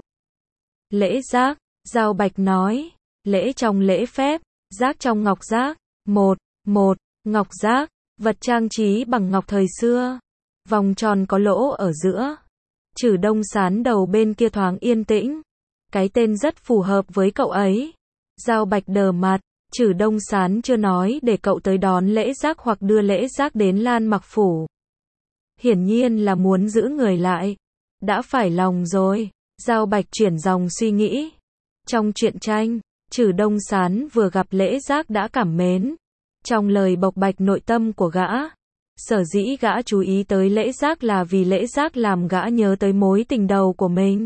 Lễ Giác. Giao Bạch nói. Lễ trong lễ phép, giác trong ngọc giác. Một. Một. Ngọc giác. Vật trang trí bằng ngọc thời xưa. Vòng tròn có lỗ ở giữa. Trử Đông Sán đầu bên kia thoáng yên tĩnh. Cái tên rất phù hợp với cậu ấy. Giao Bạch đờ mặt. Trử Đông Sán chưa nói để cậu tới đón Lễ Giác hoặc đưa Lễ Giác đến Lan Mặc Phủ. Hiển nhiên là muốn giữ người lại. Đã phải lòng rồi. Giao Bạch chuyển dòng suy nghĩ. Trong truyện tranh, Trử Đông Sán vừa gặp Lễ Giác đã cảm mến. Trong lời bộc bạch nội tâm của gã, sở dĩ gã chú ý tới Lễ Giác là vì Lễ Giác làm gã nhớ tới mối tình đầu của mình.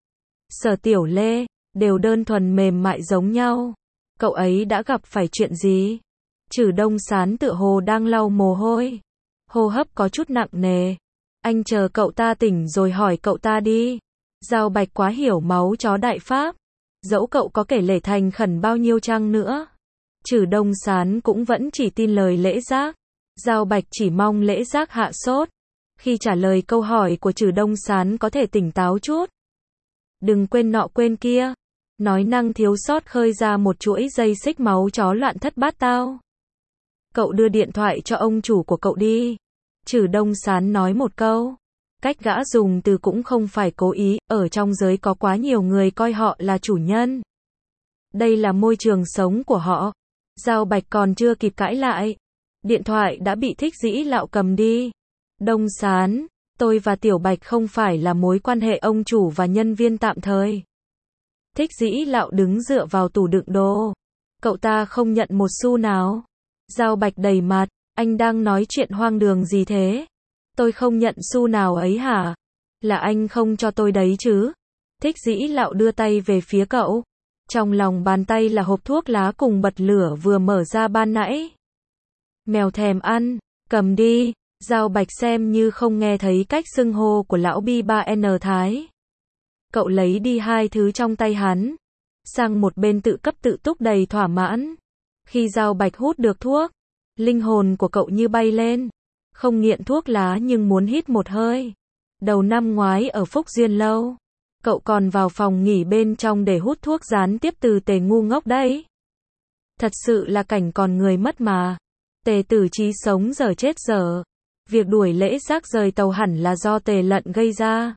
Sở Tiểu Lê, đều đơn thuần mềm mại giống nhau. Cậu ấy đã gặp phải chuyện gì? Trử Đông Sán tựa hồ đang lau mồ hôi. Hô hấp có chút nặng nề. Anh chờ cậu ta tỉnh rồi hỏi cậu ta đi. Giao Bạch quá hiểu máu chó đại pháp. Dẫu cậu có kể lể thành khẩn bao nhiêu chăng nữa. Trử Đông Sán cũng vẫn chỉ tin lời Lễ Giác. Giao Bạch chỉ mong Lễ Giác hạ sốt. Khi trả lời câu hỏi của Trử Đông Sán có thể tỉnh táo chút. Đừng quên nọ quên kia. Nói năng thiếu sót khơi ra một chuỗi dây xích máu chó loạn thất bát tao. Cậu đưa điện thoại cho ông chủ của cậu đi. Trử Đông Sán nói một câu. Cách gã dùng từ cũng không phải cố ý, ở trong giới có quá nhiều người coi họ là chủ nhân. Đây là môi trường sống của họ. Giao Bạch còn chưa kịp cãi lại. Điện thoại đã bị Thích Dĩ Lạo cầm đi. Đông Sán, tôi và Tiểu Bạch không phải là mối quan hệ ông chủ và nhân viên tạm thời. Thích Dĩ Lạo đứng dựa vào tủ đựng đồ. Cậu ta không nhận một xu nào. Giao Bạch đầy mặt, anh đang nói chuyện hoang đường gì thế? Tôi không nhận xu nào ấy hả? Là anh không cho tôi đấy chứ? Thích Dĩ Lạo đưa tay về phía cậu. Trong lòng bàn tay là hộp thuốc lá cùng bật lửa vừa mở ra ban nãy. Mèo thèm ăn, cầm đi. Giao Bạch xem như không nghe thấy cách xưng hô của lão Bi ba N Thái. Cậu lấy đi hai thứ trong tay hắn. Sang một bên tự cấp tự túc đầy thỏa mãn. Khi Giao Bạch hút được thuốc, linh hồn của cậu như bay lên. Không nghiện thuốc lá nhưng muốn hít một hơi. Đầu năm ngoái ở Phúc Duyên Lâu, cậu còn vào phòng nghỉ bên trong để hút thuốc gián tiếp từ Tề ngu ngốc đấy. Thật sự là cảnh còn người mất mà. Tề Tử Chí sống dở chết dở. Việc đuổi Lễ Giác rời tàu hẳn là do Tề Lận gây ra.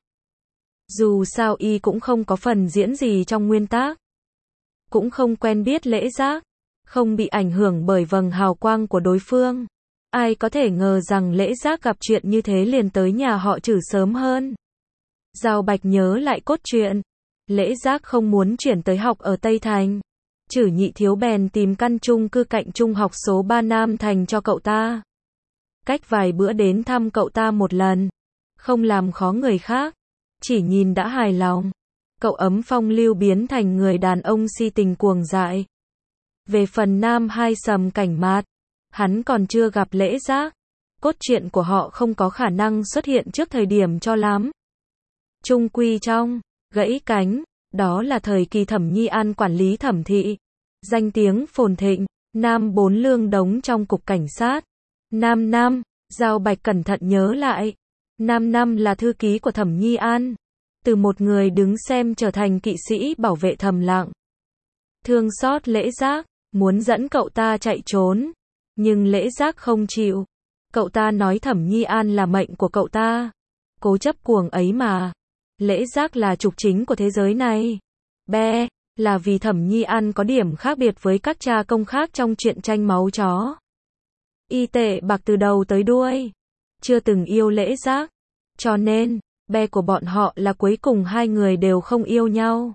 Dù sao y cũng không có phần diễn gì trong nguyên tác. Cũng không quen biết Lễ Giác. Không bị ảnh hưởng bởi vầng hào quang của đối phương. Ai có thể ngờ rằng Lễ Giác gặp chuyện như thế liền tới nhà họ Trử sớm hơn. Giao Bạch nhớ lại cốt truyện. Lễ Giác không muốn chuyển tới học ở Tây Thành. Trử Nhị Thiếu bèn tìm căn chung cư cạnh trung học số ba Nam Thành cho cậu ta. Cách vài bữa đến thăm cậu ta một lần. Không làm khó người khác. Chỉ nhìn đã hài lòng. Cậu ấm phong lưu biến thành người đàn ông si tình cuồng dại. Về phần Nam Hai Sầm Cảnh Mạt, hắn còn chưa gặp Lễ Giác. Cốt truyện của họ không có khả năng xuất hiện trước thời điểm cho lắm. Trung quy trong Gãy Cánh, đó là thời kỳ Thẩm Nhi An quản lý Thẩm thị. Danh tiếng phồn thịnh, Nam bốn lương đống trong cục cảnh sát. Nam năm, Giao Bạch cẩn thận nhớ lại. Nam năm là thư ký của Thẩm Nhi An. Từ một người đứng xem trở thành kỵ sĩ bảo vệ thầm lặng. Thương xót Lễ Giác, muốn dẫn cậu ta chạy trốn. Nhưng Lễ Giác không chịu. Cậu ta nói Thẩm Nhi An là mệnh của cậu ta. Cố chấp cuồng ấy mà. Lễ Giác là trục chính của thế giới này. Be, là vì Thẩm Nhi An có điểm khác biệt với các cha công khác trong truyện tranh máu chó. Y tệ bạc từ đầu tới đuôi. Chưa từng yêu Lễ Giác. Cho nên, be của bọn họ là cuối cùng hai người đều không yêu nhau.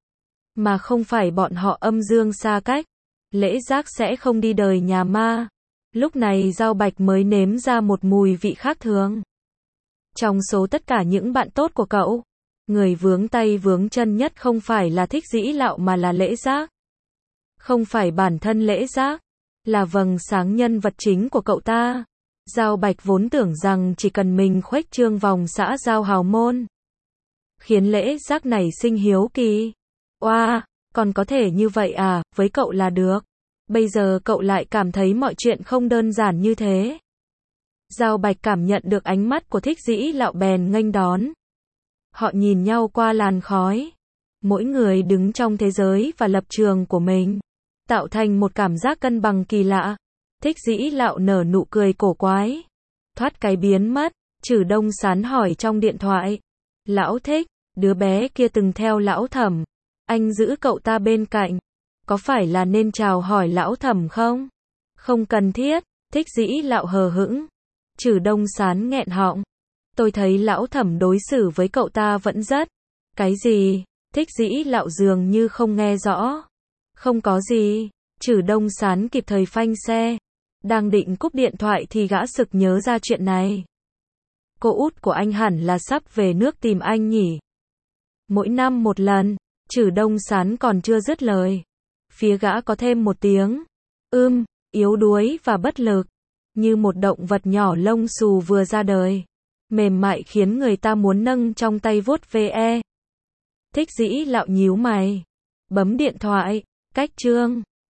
Mà không phải bọn họ âm dương xa cách. Lễ Giác sẽ không đi đời nhà ma. Lúc này Giao Bạch mới nếm ra một mùi vị khác thường. Trong số tất cả những bạn tốt của cậu, người vướng tay vướng chân nhất không phải là Thích Dĩ Lạo mà là Lễ Giác. Không phải bản thân Lễ Giác, là vầng sáng nhân vật chính của cậu ta. Giao Bạch vốn tưởng rằng chỉ cần mình khuếch trương vòng xã giao hào môn, khiến Lễ Giác nảy sinh hiếu kỳ. Oa, wow, còn có thể như vậy à, với cậu là được. Bây giờ cậu lại cảm thấy mọi chuyện không đơn giản như thế. Giao Bạch cảm nhận được ánh mắt của Thích Dĩ Lạo bèn nghênh đón. Họ nhìn nhau qua làn khói. Mỗi người đứng trong thế giới và lập trường của mình, tạo thành một cảm giác cân bằng kỳ lạ. Thích Dĩ Lạo nở nụ cười cổ quái. Thoát cái biến mất, Trử Đông Sán hỏi trong điện thoại. Lão Thích, đứa bé kia từng theo lão Thẩm. Anh giữ cậu ta bên cạnh. Có phải là nên chào hỏi lão Thẩm không? Không cần thiết, Thích Dĩ Lạo hờ hững. Trử Đông Sán nghẹn họng. Tôi thấy lão Thẩm đối xử với cậu ta vẫn rất... Cái gì? Thích Dĩ Lạo dường như không nghe rõ. Không có gì. Trử Đông Sán kịp thời phanh xe. Đang định cúp điện thoại thì gã sực nhớ ra chuyện này. Cô út của anh hẳn là sắp về nước tìm anh nhỉ? Mỗi năm một lần. Trử Đông Sán còn chưa dứt lời. Phía gã có thêm một tiếng. Ưm, yếu đuối và bất lực. Như một động vật nhỏ lông xù vừa ra đời. Mềm mại khiến người ta muốn nâng trong tay vuốt ve. Thích Dĩ Lạo nhíu mày. Bấm điện thoại. Cách chương.